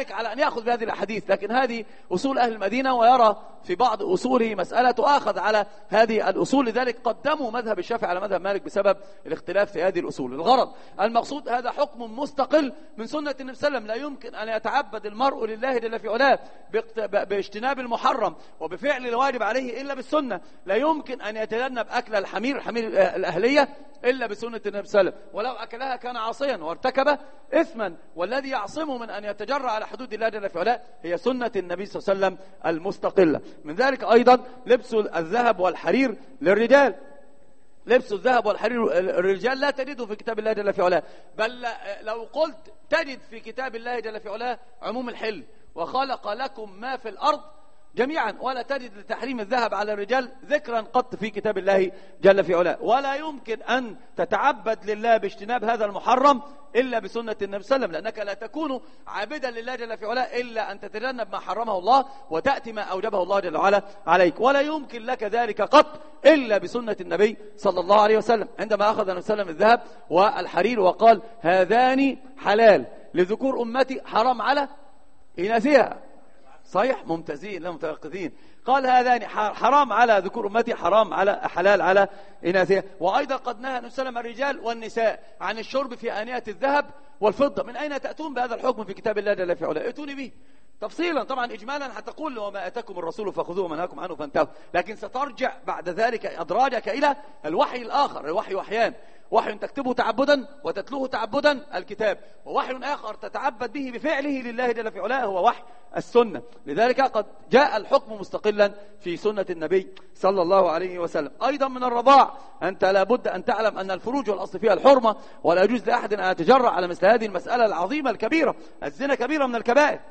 ذلك على أن يأخذ بهذه الأحاديث، لكن هذه أصول أهل المدينة، ويرى في بعض أصوله مسألة تؤاخذ على هذه الأصول، لذلك قدموا مذهب الشافعي على مذهب مالك بسبب الاختلاف في هذه الأصول. الغرض المقصود هذا حكم مستقل من سنة النبي صلى الله عليه وسلم. لا يمكن أن يتعبد المرء لله جل في علاه باجتناب المحرم وبفعل الواجب عليه إلا بالسنة. لا يمكن أن يتجنب أكل الحمير الحمير الأهلية إلا بسنة النبي صلى الله عليه وسلم، ولو أكلها كان عاصيا وارتكب إثما، والذي يعصمه من أن يتجرأ على حدود الله جل في علاه هي سنة النبي صلى الله عليه وسلم المستقلة. من ذلك أيضا لبس الذهب والحرير للرجال. لبس الذهب والحرير الرجال لا تجده في كتاب الله جل في علاه، بل لو قلت تجد في كتاب الله جل في علاه عموم الحل، وخلق لكم ما في الأرض جميعا، ولا تجد لتحريم الذهب على الرجال ذكرا قط في كتاب الله جل في علاه. ولا يمكن أن تتعبد لله باجتناب هذا المحرم إلا بسنة النبي صلى الله عليه وسلم، لأنك لا تكون عابدا لله جل في علاه إلا أن تتجنب ما حرمه الله وتأتي ما أوجبه الله جل وعلا عليك. ولا يمكن لك ذلك قط إلا بسنة النبي صلى الله عليه وسلم، عندما أخذ النبي صلى الله عليه وسلم الذهب والحرير وقال هذان حلال لذكور أمتي حرام على إناثها. صحيح؟ ممتازين لا متيقظين. قال هذان حرام على ذكور أمتي حرام على حلال على إناثها. وأيضا قد نهى النبي صلى الله عليه وسلم الرجال والنساء عن الشرب في آنية الذهب والفضة. من أين تأتون بهذا الحكم في كتاب الله جل في علاه؟ ائتوني به تفصيلا. طبعا إجمالا هتقول وما أتاكم الرسول فخذوه وما نهاكم عنه فانتهوا، لكن سترجع بعد ذلك أدراجك إلى الوحي الآخر. الوحي وحيان، وحي تكتبه تعبدا وتتلوه تعبدا الكتاب، ووحي آخر تتعبد به بفعله لله جل في علاه هو وحي السنة. لذلك قد جاء الحكم مستقلا في سنة النبي صلى الله عليه وسلم. أيضا من الرضاع أنت لابد أن تعلم أن الفروج والأصل فيها الحرمة، ولا يجوز لأحد أن يتجرأ على مثل هذه المسألة العظيمة الكبيرة. الزنا كبيرة من الكبائر،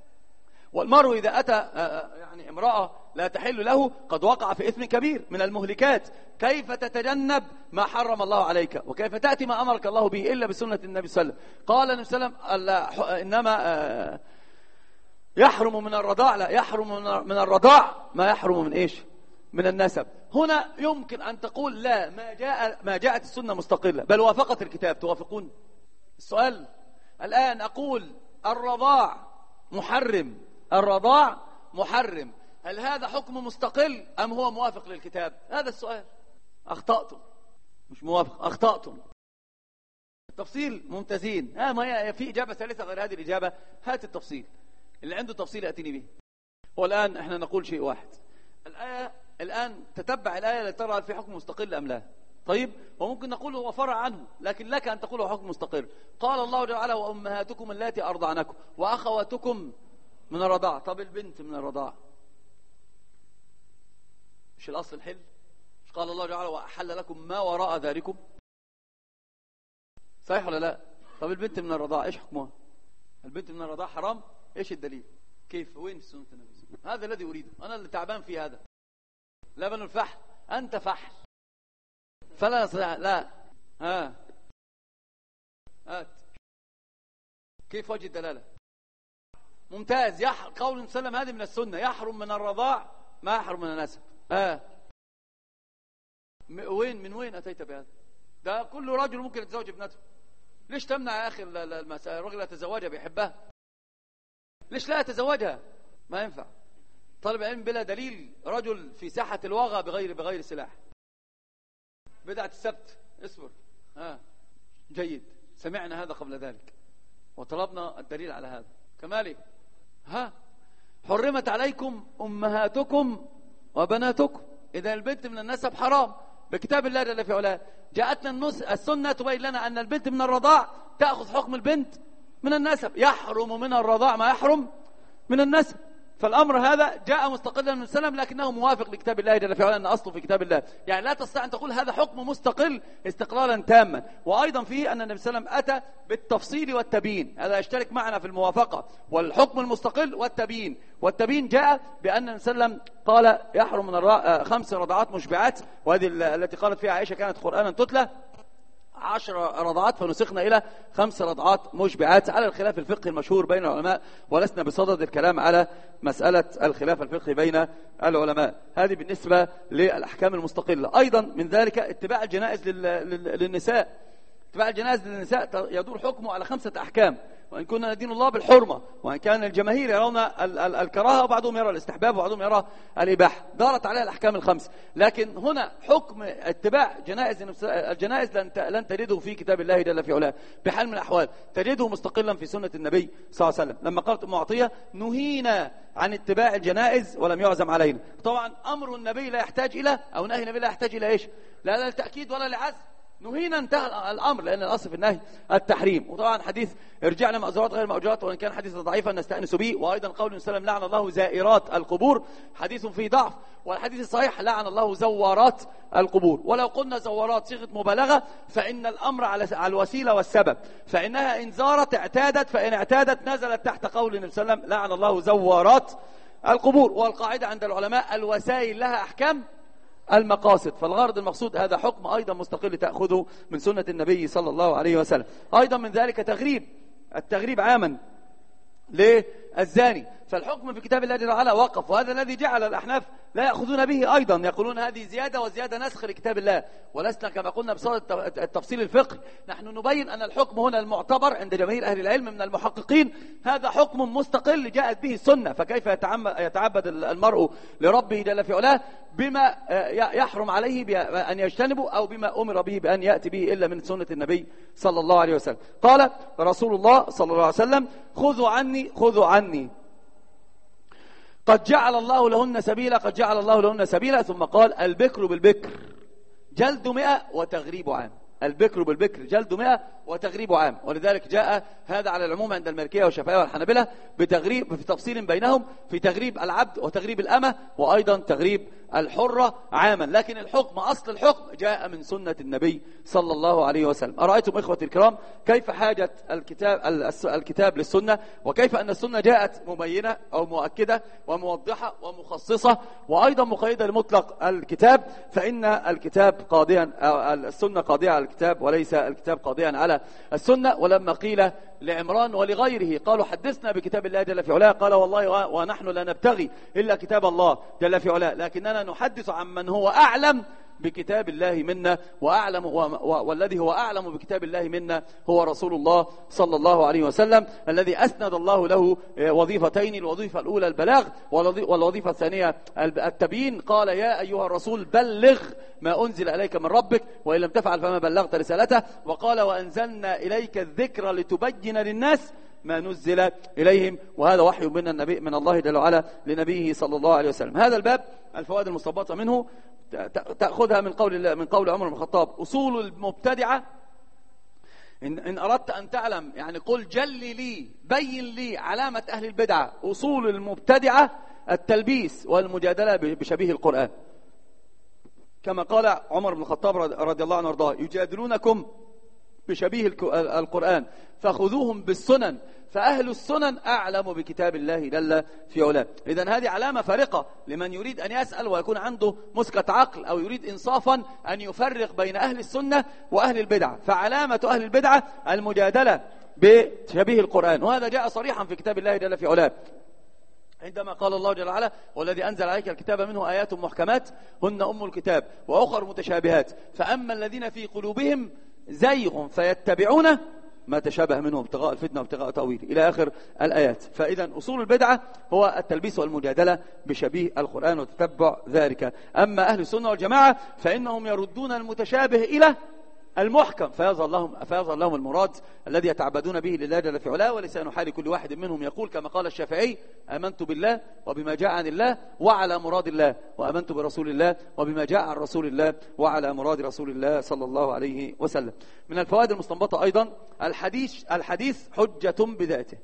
والمرء إذا أتى يعني امرأة لا تحل له قد وقع في إثم كبير من المهلكات. كيف تتجنب ما حرم الله عليك، وكيف تأتي ما أمرك الله به إلا بسنة النبي صلى الله عليه وسلم. قال النبي صلى الله عليه وسلم إنما يحرم من الرضاع، لا يحرم من الرضاع ما يحرم من إيش؟ من النسب. هنا يمكن أن تقول لا، ما جاء ما جاءت السنة مستقلة بل وافقت الكتاب. توافقون؟ السؤال الآن أقول الرضاع محرم، الرضاع محرم، هل هذا حكم مستقل أم هو موافق للكتاب؟ هذا السؤال. أخطأتم، مش موافق، أخطأتم. التفصيل ممتازين. ها ما في إجابة ثالثة غير هذه الإجابة؟ هات التفصيل، اللي عنده تفصيل يأتيني به. والآن احنا نقول شيء واحد. الآية الآن تتبع الآية لترى هل في حكم مستقل أم لا. طيب، وممكن نقول هو فرع عنه، لكن لك أن تقول هو حكم مستقل. قال الله تعالى وأمهاتكم اللاتي أرضعنكم وأخواتكم من الرضاعة. طب البنت من الرضاعة مش الأصل الحل؟ مش قال الله تعالى وأحل لكم ما وراء ذلكم؟ صحيح ولا لا؟ طب البنت من الرضاعة إيش حكمها؟ البنت من الرضاعة حرام؟ إيش الدليل؟ كيف؟ وين سنة النبي؟ هذا الذي أريده، أنا اللي تعبان في هذا. لبن الفحل، أنت فحل فلا نستطيع. لا، ها هات كيف وجه الدلالة؟ ممتاز. يح... قول النبي صلى الله عليه وسلم هذه من السنة، يحرم من الرضاع ما يحرم من النسب. ها م... وين من وين أتيت بهذا؟ ده كل رجل ممكن يتزوج ابنته. ليش تمنع يا أخي المسألة؟ الرجل يتزوجها بيحبها، ليش لا يتزوجها؟ ما ينفع. طالب علم بلا دليل، رجل في ساحة الوغى بغير بغير سلاح. بدعة السبت، اصبر. ها جيد، سمعنا هذا قبل ذلك وطلبنا الدليل على هذا. كمالي ها حرمت عليكم أمهاتكم وبناتكم. إذا البنت من النسب حرام بكتاب الله جل في علاه. جاءتنا السنة تبين لنا أن البنت من الرضاع تأخذ حكم البنت من النسب. يحرم من الرضاع ما يحرم من النسب. فالأمر هذا جاء مستقلا من السلام، لكنه موافق لكتاب الله جل في علاه، أن أصله في كتاب الله. يعني لا تستطيع أن تقول هذا حكم مستقل استقلالا تاما. وأيضا فيه أن النبي صلى الله عليه وسلم أتى بالتفصيل والتبيين، هذا يشترك معنا في الموافقة والحكم المستقل والتبيين. والتبيين جاء بأن النبي صلى الله عليه وسلم قال يحرم من الرا... خمس رضعات مشبعات، وهذه التي قالت فيها عائشة كانت قرآنا تتلى، عشر رضعات فنسخنا إلى خمس رضعات مشبعات، على الخلاف الفقهي المشهور بين العلماء، ولسنا بصدد الكلام على مسألة الخلاف الفقهي بين العلماء. هذه بالنسبة للأحكام المستقلة. أيضا من ذلك اتباع الجنائز للنساء. اتباع الجنائز للنساء يدور حكمه على خمسة أحكام. وإن كنا ندين الله بالحرمة، وإن كان الجماهير يرون ال ال الكراهة وبعضهم يرى الاستحباب وبعضهم يرى الإباحة، دارت عليها الأحكام الخمس. لكن هنا حكم اتباع جنائز الجنائز لن لن تجده في كتاب الله جل في علاه بحال من الأحوال، تجده مستقلا في سنة النبي صلى الله عليه وسلم. لما قالت أم عطية نهينا عن اتباع الجنائز ولم يعزم علينا، طبعا أمر النبي لا يحتاج إلى، أو نهي النبي لا يحتاج إلى إيش؟ لا لا للتأكيد ولا لعزم، نهينا انتهى الأمر، لأن الأصل في النهي التحريم. وطبعا حديث ارجعنا مأزورات غير مأجورات، وإن كان حديثا ضعيفا نستأنس به. وأيضا قول النبي صلى الله عليه وسلم لعن الله زائرات القبور، حديث فيه ضعف. والحديث الصحيح لعن الله زوارات القبور. ولو قلنا زوارات صيغة مبالغة فإن الأمر على الوسيلة والسبب، فإنها إن زارت اعتادت، فإن اعتادت نزلت تحت قول النبي صلى الله عليه وسلم لعن الله زوارات القبور. والقاعدة عند العلماء الوسائل لها أحكام المقاصد، فالغرض المقصود هذا حكم أيضا مستقل تأخذه من سنة النبي صلى الله عليه وسلم. أيضا من ذلك تغريب، التغريب عاما للزاني، فالحكم في كتاب الله جل وعلا وقف، وهذا الذي جعل الأحناف لا يأخذون به أيضا، يقولون هذه زيادة وزيادة نسخ لكتاب الله. ولسنا كما قلنا بصورة التفصيل الفقهي، نحن نبين أن الحكم هنا المعتبر عند جماهير أهل العلم من المحققين هذا حكم مستقل جاءت به السنة. فكيف يتعبد المرء لربه جل في علاه بما يحرم عليه بأن يجتنبه، أو بما أمر به بأن يأتي به إلا من سنة النبي صلى الله عليه وسلم. قال رسول الله صلى الله عليه وسلم خذوا عني خذوا عني قد جعل الله لهن سبيلا قد جعل الله لهن سبيلا. ثم قال البكر بالبكر جلد مئة وتغريب عام، البكر بالبكر جلد مئة وتغريب عام. ولذلك جاء هذا على العموم عند المالكية والشافعية والحنابلة بتغريب، في تفصيل بينهم في تغريب العبد وتغريب الأمة، وأيضا تغريب الحرة عاما. لكن الحكم أصل الحكم جاء من سنة النبي صلى الله عليه وسلم. أرأيتم إخوتي الكرام كيف حاجة الكتاب الكتاب للسنة، وكيف أن السنة جاءت مبينة أو مؤكدة وموضحة ومخصصة، وأيضا مقيدة لمطلق الكتاب، فإن الكتاب قاضيا السنة قاضية على الكتاب وليس الكتاب قاضيا على السنة. ولما قيل لعمران ولغيره قالوا حدثنا بكتاب الله جل في علاه، قال والله ونحن لا نبتغي إلا كتاب الله جل في علاه، لكننا نحدث عن من هو أعلم بكتاب الله منا وأعلم، والذي هو أعلم بكتاب الله منا هو رسول الله صلى الله عليه وسلم، الذي أسند الله له وظيفتين، الوظيفة الأولى البلاغ والوظيفة الثانية التبيين. قال يا أيها الرسول بلغ ما أنزل إليك من ربك وإن لم تفعل فما بلغت رسالته. وقال وأنزلنا إليك الذكر لتبين للناس ما نزل إليهم، وهذا وحي من النبي من الله جل وعلا لنبيه صلى الله عليه وسلم. هذا الباب الفوائد المستنبطة منه تأخذها من قول من قول عمر بن الخطاب أصول المبتدعة. إن, إن أردت أن تعلم يعني قل جل لي بين لي علامة أهل البدعة. أصول المبتدعة التلبيس والمجادلة بشبيه القرآن، كما قال عمر بن الخطاب رضي الله عنه وارضاه يجادلونكم بشبيه القرآن فخذوهم بالسنن فأهل السنن أعلم بكتاب الله جل في علاه. إذن هذه علامة فارقة لمن يريد أن يسأل ويكون عنده مسكة عقل أو يريد إنصافا أن يفرق بين أهل السنة وأهل البدعة. فعلامة أهل البدعة المجادلة بشبيه القرآن، وهذا جاء صريحا في كتاب الله جل في علاه عندما قال الله جل وعلا والذي أنزل عليك الكتاب منه آيات محكمات هن أم الكتاب وأخر متشابهات فأما الذين في قلوبهم زيغ فيتبعون ما تشابه منه ابتغاء الفتنة وابتغاء تأويله إلى آخر الآيات. فإذا أصول البدعة هو التلبيس والمجادلة بشبيه القرآن وتتبع ذلك. أما أهل السنة والجماعة فإنهم يردون المتشابه إلى المحكم فيظهر لهم فيظهر لهم المراد الذي يتعبدون به لله جل في علاه. ولسان حال كل واحد منهم يقول كما قال الشافعي آمنت بالله وبما جاء عن الله وعلى مراد الله، وآمنت برسول الله وبما جاء عن رسول الله وعلى مراد رسول الله صلى الله عليه وسلم. من الفوائد المستنبطة أيضا الحديث الحديث حجة بذاته،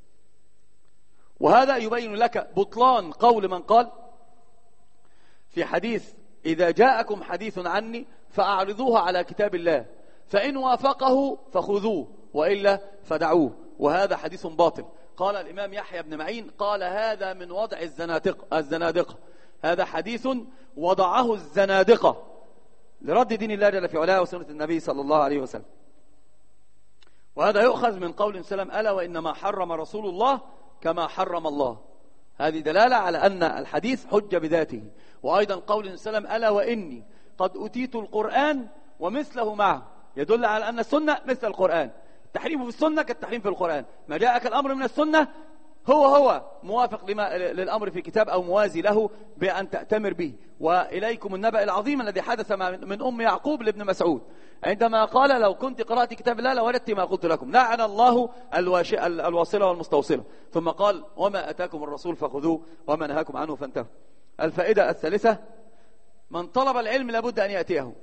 وهذا يبين لك بطلان قول من قال في حديث إذا جاءكم حديث عني فأعرضوه على كتاب الله فإن وافقه فخذوه وإلا فدعوه، وهذا حديث باطل. قال الإمام يحيى بن معين قال هذا من وضع الزنادقة الزنادقة هذا حديث وضعه الزنادقة لرد دين الله جل في علاه وسنة النبي صلى الله عليه وسلم. وهذا يؤخذ من قول سلم ألا وإنما حرم رسول الله كما حرم الله. هذه دلالة على أن الحديث حجة بذاته. وأيضا قول سلم ألا وإني قد أتيت القرآن ومثله معه يدل على أن السنة مثل القرآن. تحريمه في السنة كالتحريم في القرآن. ما جاءك الأمر من السنة هو هو موافق لما للأمر في كتاب أو موازي له بأن تأتمر به. وإليكم النبأ العظيم الذي حدث من أم يعقوب لابن مسعود عندما قال لو كنت قرأت كتاب الله لوجدت ما قلت لكم لعن الله الواصلة والمستوصلة. ثم قال وما أتاكم الرسول فخذوه وما نهاكم عنه فانتهوا. الفائدة الثالثة من طلب العلم لابد أن يأتيه.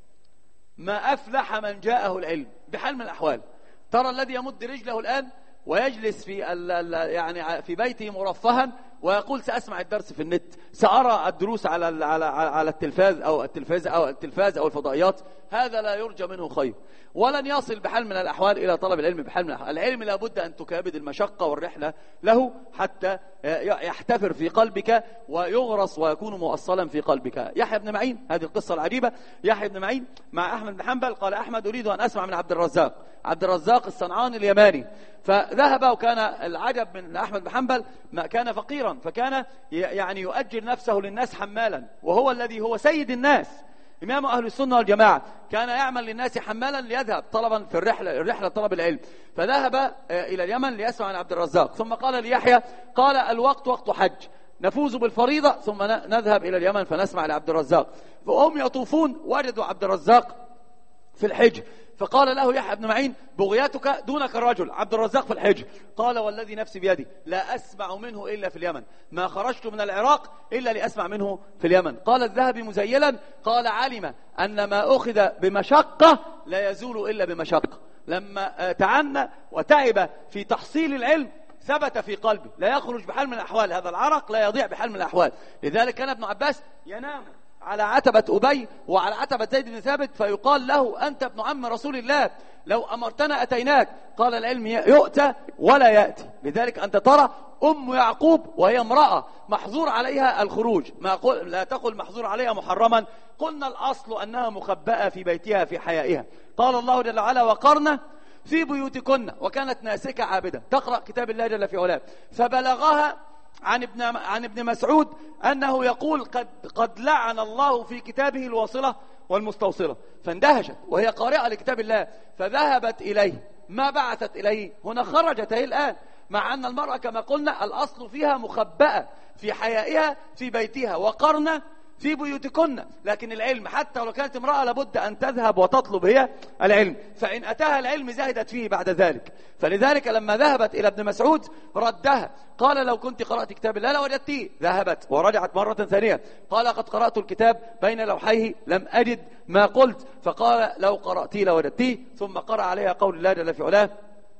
ما أفلح من جاءه العلم بحال من الأحوال. ترى الذي يمد رجله الآن ويجلس في ال يعني في بيته مرفها ويقول سأسمع الدرس في النت، سأرى الدروس على على على التلفاز أو التلفاز أو التلفاز أو الفضائيات، هذا لا يرجى منه خير ولن يصل بحال من الأحوال إلى طلب العلم بحال من الأحوال. العلم لابد أن تكابد المشقة والرحلة له حتى يحتفر في قلبك ويغرس ويكون مؤصلا في قلبك. يحيى بن معين، هذه القصة العجيبة، يحيى بن معين مع أحمد بن حنبل قال أحمد أريد أن أسمع من عبد الرزاق، عبد الرزاق الصنعاني اليماني. فذهب، وكان العجب من أحمد بن حنبل ما كان فقيرا، فكان يعني يؤجر نفسه للناس حمالا، وهو الذي هو سيد الناس إمام أهل السنة والجماعة، كان يعمل للناس حمالا ليذهب طلبا في الرحلة الرحلة طلب العلم. فذهب إلى اليمن ليسمع عن عبد الرزاق، ثم قال ليحيى قال الوقت وقت حج نفوز بالفريضة ثم نذهب إلى اليمن فنسمع لعبد الرزاق. فهم يطوفون وجدوا عبد الرزاق في الحج، فقال له يحيى بن معين بغيتك دونك الرجل عبد الرزاق في الحج. قال والذي نفسي بيدي لا أسمع منه إلا في اليمن، ما خرجت من العراق إلا لأسمع منه في اليمن. قال الذهبي مزيلا قال علم أن ما أخذ بمشقة لا يزول إلا بمشقة. لما تعنى وتعب في تحصيل العلم ثبت في قلبه، لا يخرج بحال من الأحوال، هذا العرق لا يضيع بحال من الأحوال. لذلك كان ابن عباس ينام على عتبة أبي وعلى عتبة زيد بن ثابت فيقال له أنت ابن عم رسول الله، لو أمرتنا أتيناك. قال العلم يؤتى ولا يأتي. لذلك أنت ترى أم يعقوب وهي امرأة محظور عليها الخروج، ما قل لا تقل محظور عليها محرما، قلنا الأصل أنها مخبأة في بيتها في حيائها. قال الله جل وعلا وقرن في بيوتكن، وكانت ناسكة عابدة تقرأ كتاب الله جل في علاه. فبلغها عن ابن عن ابن مسعود أنه يقول قد قد لعن الله في كتابه الواصلة والمستوصلة، فاندهشت وهي قارئة لكتاب الله فذهبت إليه. ما بعثت إليه هنا، خرجت هي الآن، مع أن المرأة كما قلنا الأصل فيها مخبأة في حيائها في بيتها، وقرن في بيوتكن. لكن العلم حتى لو كانت امرأة لابد أن تذهب وتطلب هي العلم، فإن أتاها العلم زهدت فيه بعد ذلك. فلذلك لما ذهبت إلى ابن مسعود ردها، قال لو كنت قرأت كتاب الله لوجدتيه. ذهبت ورجعت مرة ثانية، قال قد قرأت الكتاب بين لوحيه لم أجد ما قلت. فقال لو قرأتيه لوجدتيه. ثم قرأ عليها قول الله جل في علاه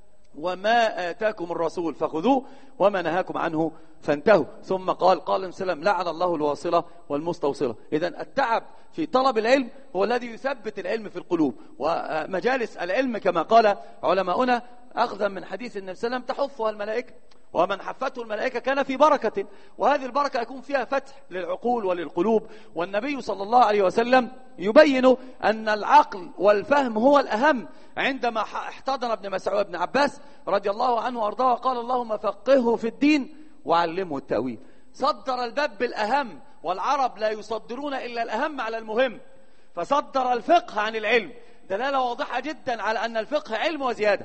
وما آتاكم الرسول فخذوه وما نهاكم عنه فانتهوا. ثم قال قال وسلم لعن الله الواصلة والمستوصلة. إذن التعب في طلب العلم هو الذي يثبت العلم في القلوب. ومجالس العلم كما قال علماؤنا أخذا من حديث النبي صلى الله عليه وسلم تحفها الملائكة، ومن حفته الملائكة كان في بركة، وهذه البركة يكون فيها فتح للعقول وللقلوب. والنبي صلى الله عليه وسلم يبين أن العقل والفهم هو الأهم. عندما احتضن ابن مسعود ابن عباس رضي الله عنه وارضاه قال اللهم فقهه في الدين وعلمه التأويل. صدر الباب بالأهم، والعرب لا يصدرون إلا الأهم على المهم، فصدر الفقه عن العلم، دلالة واضحة جدا على أن الفقه علم وزيادة.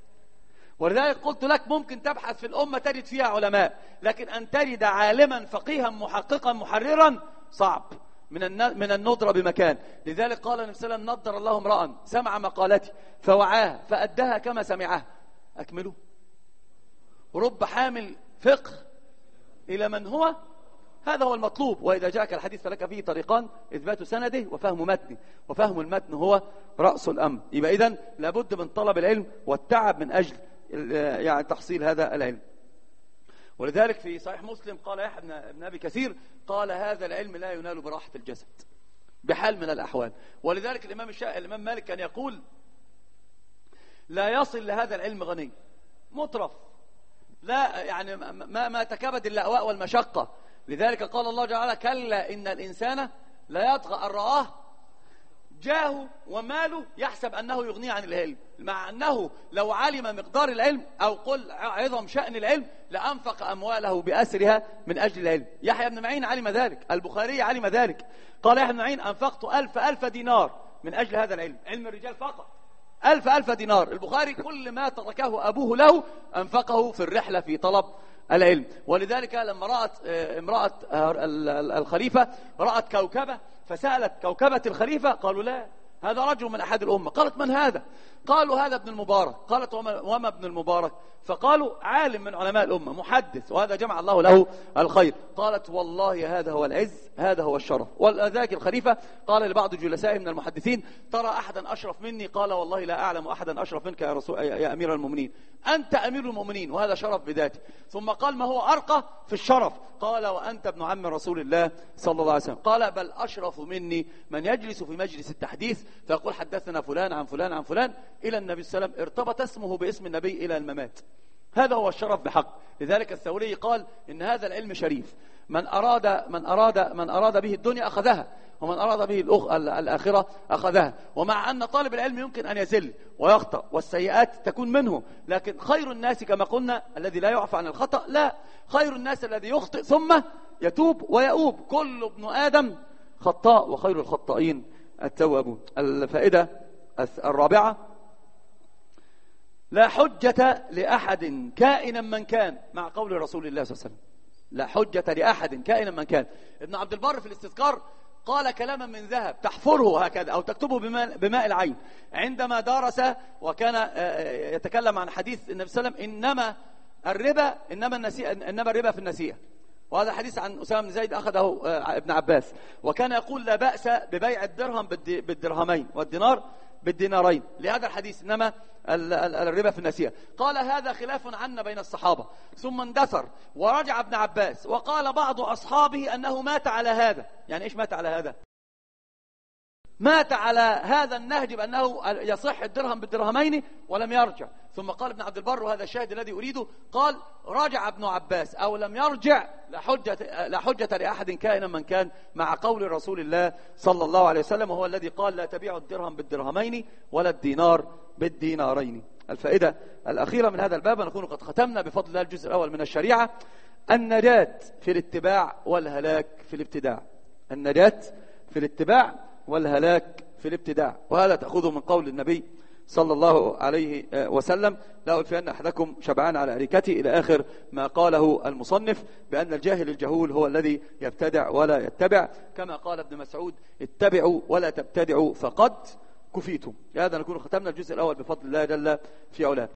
ولذلك قلت لك ممكن تبحث في الأمة تجد فيها علماء، لكن أن تجد عالما فقيها محققا محررا صعب، من من الندرة بمكان. لذلك قال النبي صلى الله عليه وسلم نضر الله امرأ سمع مقالتي فوعاها فأداها كما سمعها. أكملوا. رب حامل فقه إلى من هو، هذا هو المطلوب. وإذا جاءك الحديث فلك فيه طريقان، إثبات سنده وفهم متنه، وفهم المتن هو رأس الأمر. يبقى إذن لابد من طلب العلم والتعب من أجل يعني تحصيل هذا العلم. ولذلك في صحيح مسلم قال يحيى بن أبي كثير قال هذا العلم لا ينال براحة الجسد بحال من الأحوال. ولذلك الإمام الشافعي الإمام مالك كان يقول لا يصل لهذا العلم غني مطرف، لا يعني ما ما تكبد اللأواء والمشقة. لذلك قال الله جل وعلا كلا إن الإنسان لا يطغى أن رآه جاهه وماله يحسب أنه يغني عن العلم، مع أنه لو علم مقدار العلم أو قل عظم شأن العلم لأنفق أمواله بأسرها من أجل العلم. يحيى بن معين علم ذلك، البخاري علم ذلك. قال يحيى بن معين أنفقت ألف ألف دينار من أجل هذا العلم، علم الرجال فقط، ألف ألف دينار. البخاري كل ما تركه أبوه له أنفقه في الرحلة في طلب العلم. ولذلك لما رأت امرأة الخليفة رأت كوكبة فسألت كوكبة الخليفة، قالوا لا، هذا رجل من أحد الأمة. قالت من هذا؟ قالوا هذا ابن المبارك. قالت وما ابن المبارك؟ فقالوا عالم من علماء الأمة، محدث، وهذا جمع الله له الخير. قالت والله هذا هو العز، هذا هو الشرف. ولذلك الخليفة قال لبعض جلسائه من المحدثين ترى أحدا أشرف مني؟ قال والله لا أعلم أحدا أشرف منك يا, رسول يا أمير المؤمنين، أنت أمير المؤمنين وهذا شرف بذاته. ثم قال ما هو أرقى في الشرف؟ قال وأنت ابن عم رسول الله صلى الله عليه وسلم. قال بل أشرف مني من يجلس في مجلس التحديث فيقول حدثنا فلان عن فلان عن فلان إلى النبي صلى الله عليه وسلم، ارتبط اسمه باسم النبي إلى الممات. هذا هو الشرف بحق. لذلك الثوري قال إن هذا العلم شريف، من أراد من أراد من أراد به الدنيا أخذها، ومن أراد به الأخ... الآخرة أخذها. ومع أن طالب العلم يمكن أن يزل ويخطأ والسيئات تكون منه، لكن خير الناس كما قلنا الذي لا يعفى عن الخطأ، لا، خير الناس الذي يخطئ ثم يتوب ويؤوب. كل ابن آدم خطاء وخير الخطائين التوابون. الفائدة الرابعة: لا حجة لأحد كائنا من كان، مع قول رسول الله صلى الله عليه وسلم لا حجة لأحد كائنا من كان. ابن عبد البر في الاستذكار قال كلاما من ذهب تحفره هكذا أو تكتبه بماء, بماء العين عندما درس وكان يتكلم عن حديث النبي صلى الله عليه وسلم إنما الربا إنما النسيئة إنما الربا في النسيئة. وهذا حديث عن أسامة بن زيد أخذه ابن عباس. وكان يقول لا بأس ببيع الدرهم بالدرهمين والدينار بالدينارين، لهذا الحديث إنما الربا في النسيئة. قال هذا خلاف عنا بين الصحابة. ثم اندثر ورجع ابن عباس وقال بعض أصحابه أنه مات على هذا. يعني إيش مات على هذا؟ مات على هذا النهج بأنه يصح الدرهم بالدرهمين ولم يرجع. ثم قال ابن عبد البر، وهذا الشاهد الذي أريده، قال رجع ابن عباس أو لم يرجع لا حجة, لا حجة لأحد كائنا من كان، مع قول رسول الله صلى الله عليه وسلم، وهو الذي قال لا تبيع الدرهم بالدرهمين ولا الدينار بالدينارين. الفائدة الأخيرة من هذا الباب نكون قد ختمنا بفضل الله الجزء الأول من الشريعة: النجاة في الاتباع والهلاك في الابتداع. النجاة في الاتباع والهلاك في الابتداع. وهذا تأخذه من قول النبي صلى الله عليه وسلم: لا ألفين أحدكم شبعان على أريكته، إلى آخر ما قاله المصنف، بأن الجاهل الجهول هو الذي يبتدع ولا يتبع، كما قال ابن مسعود: اتبعوا ولا تبتدعوا فقد كفيتم. هذا نكون ختمنا الجزء الأول بفضل الله جل في علاه.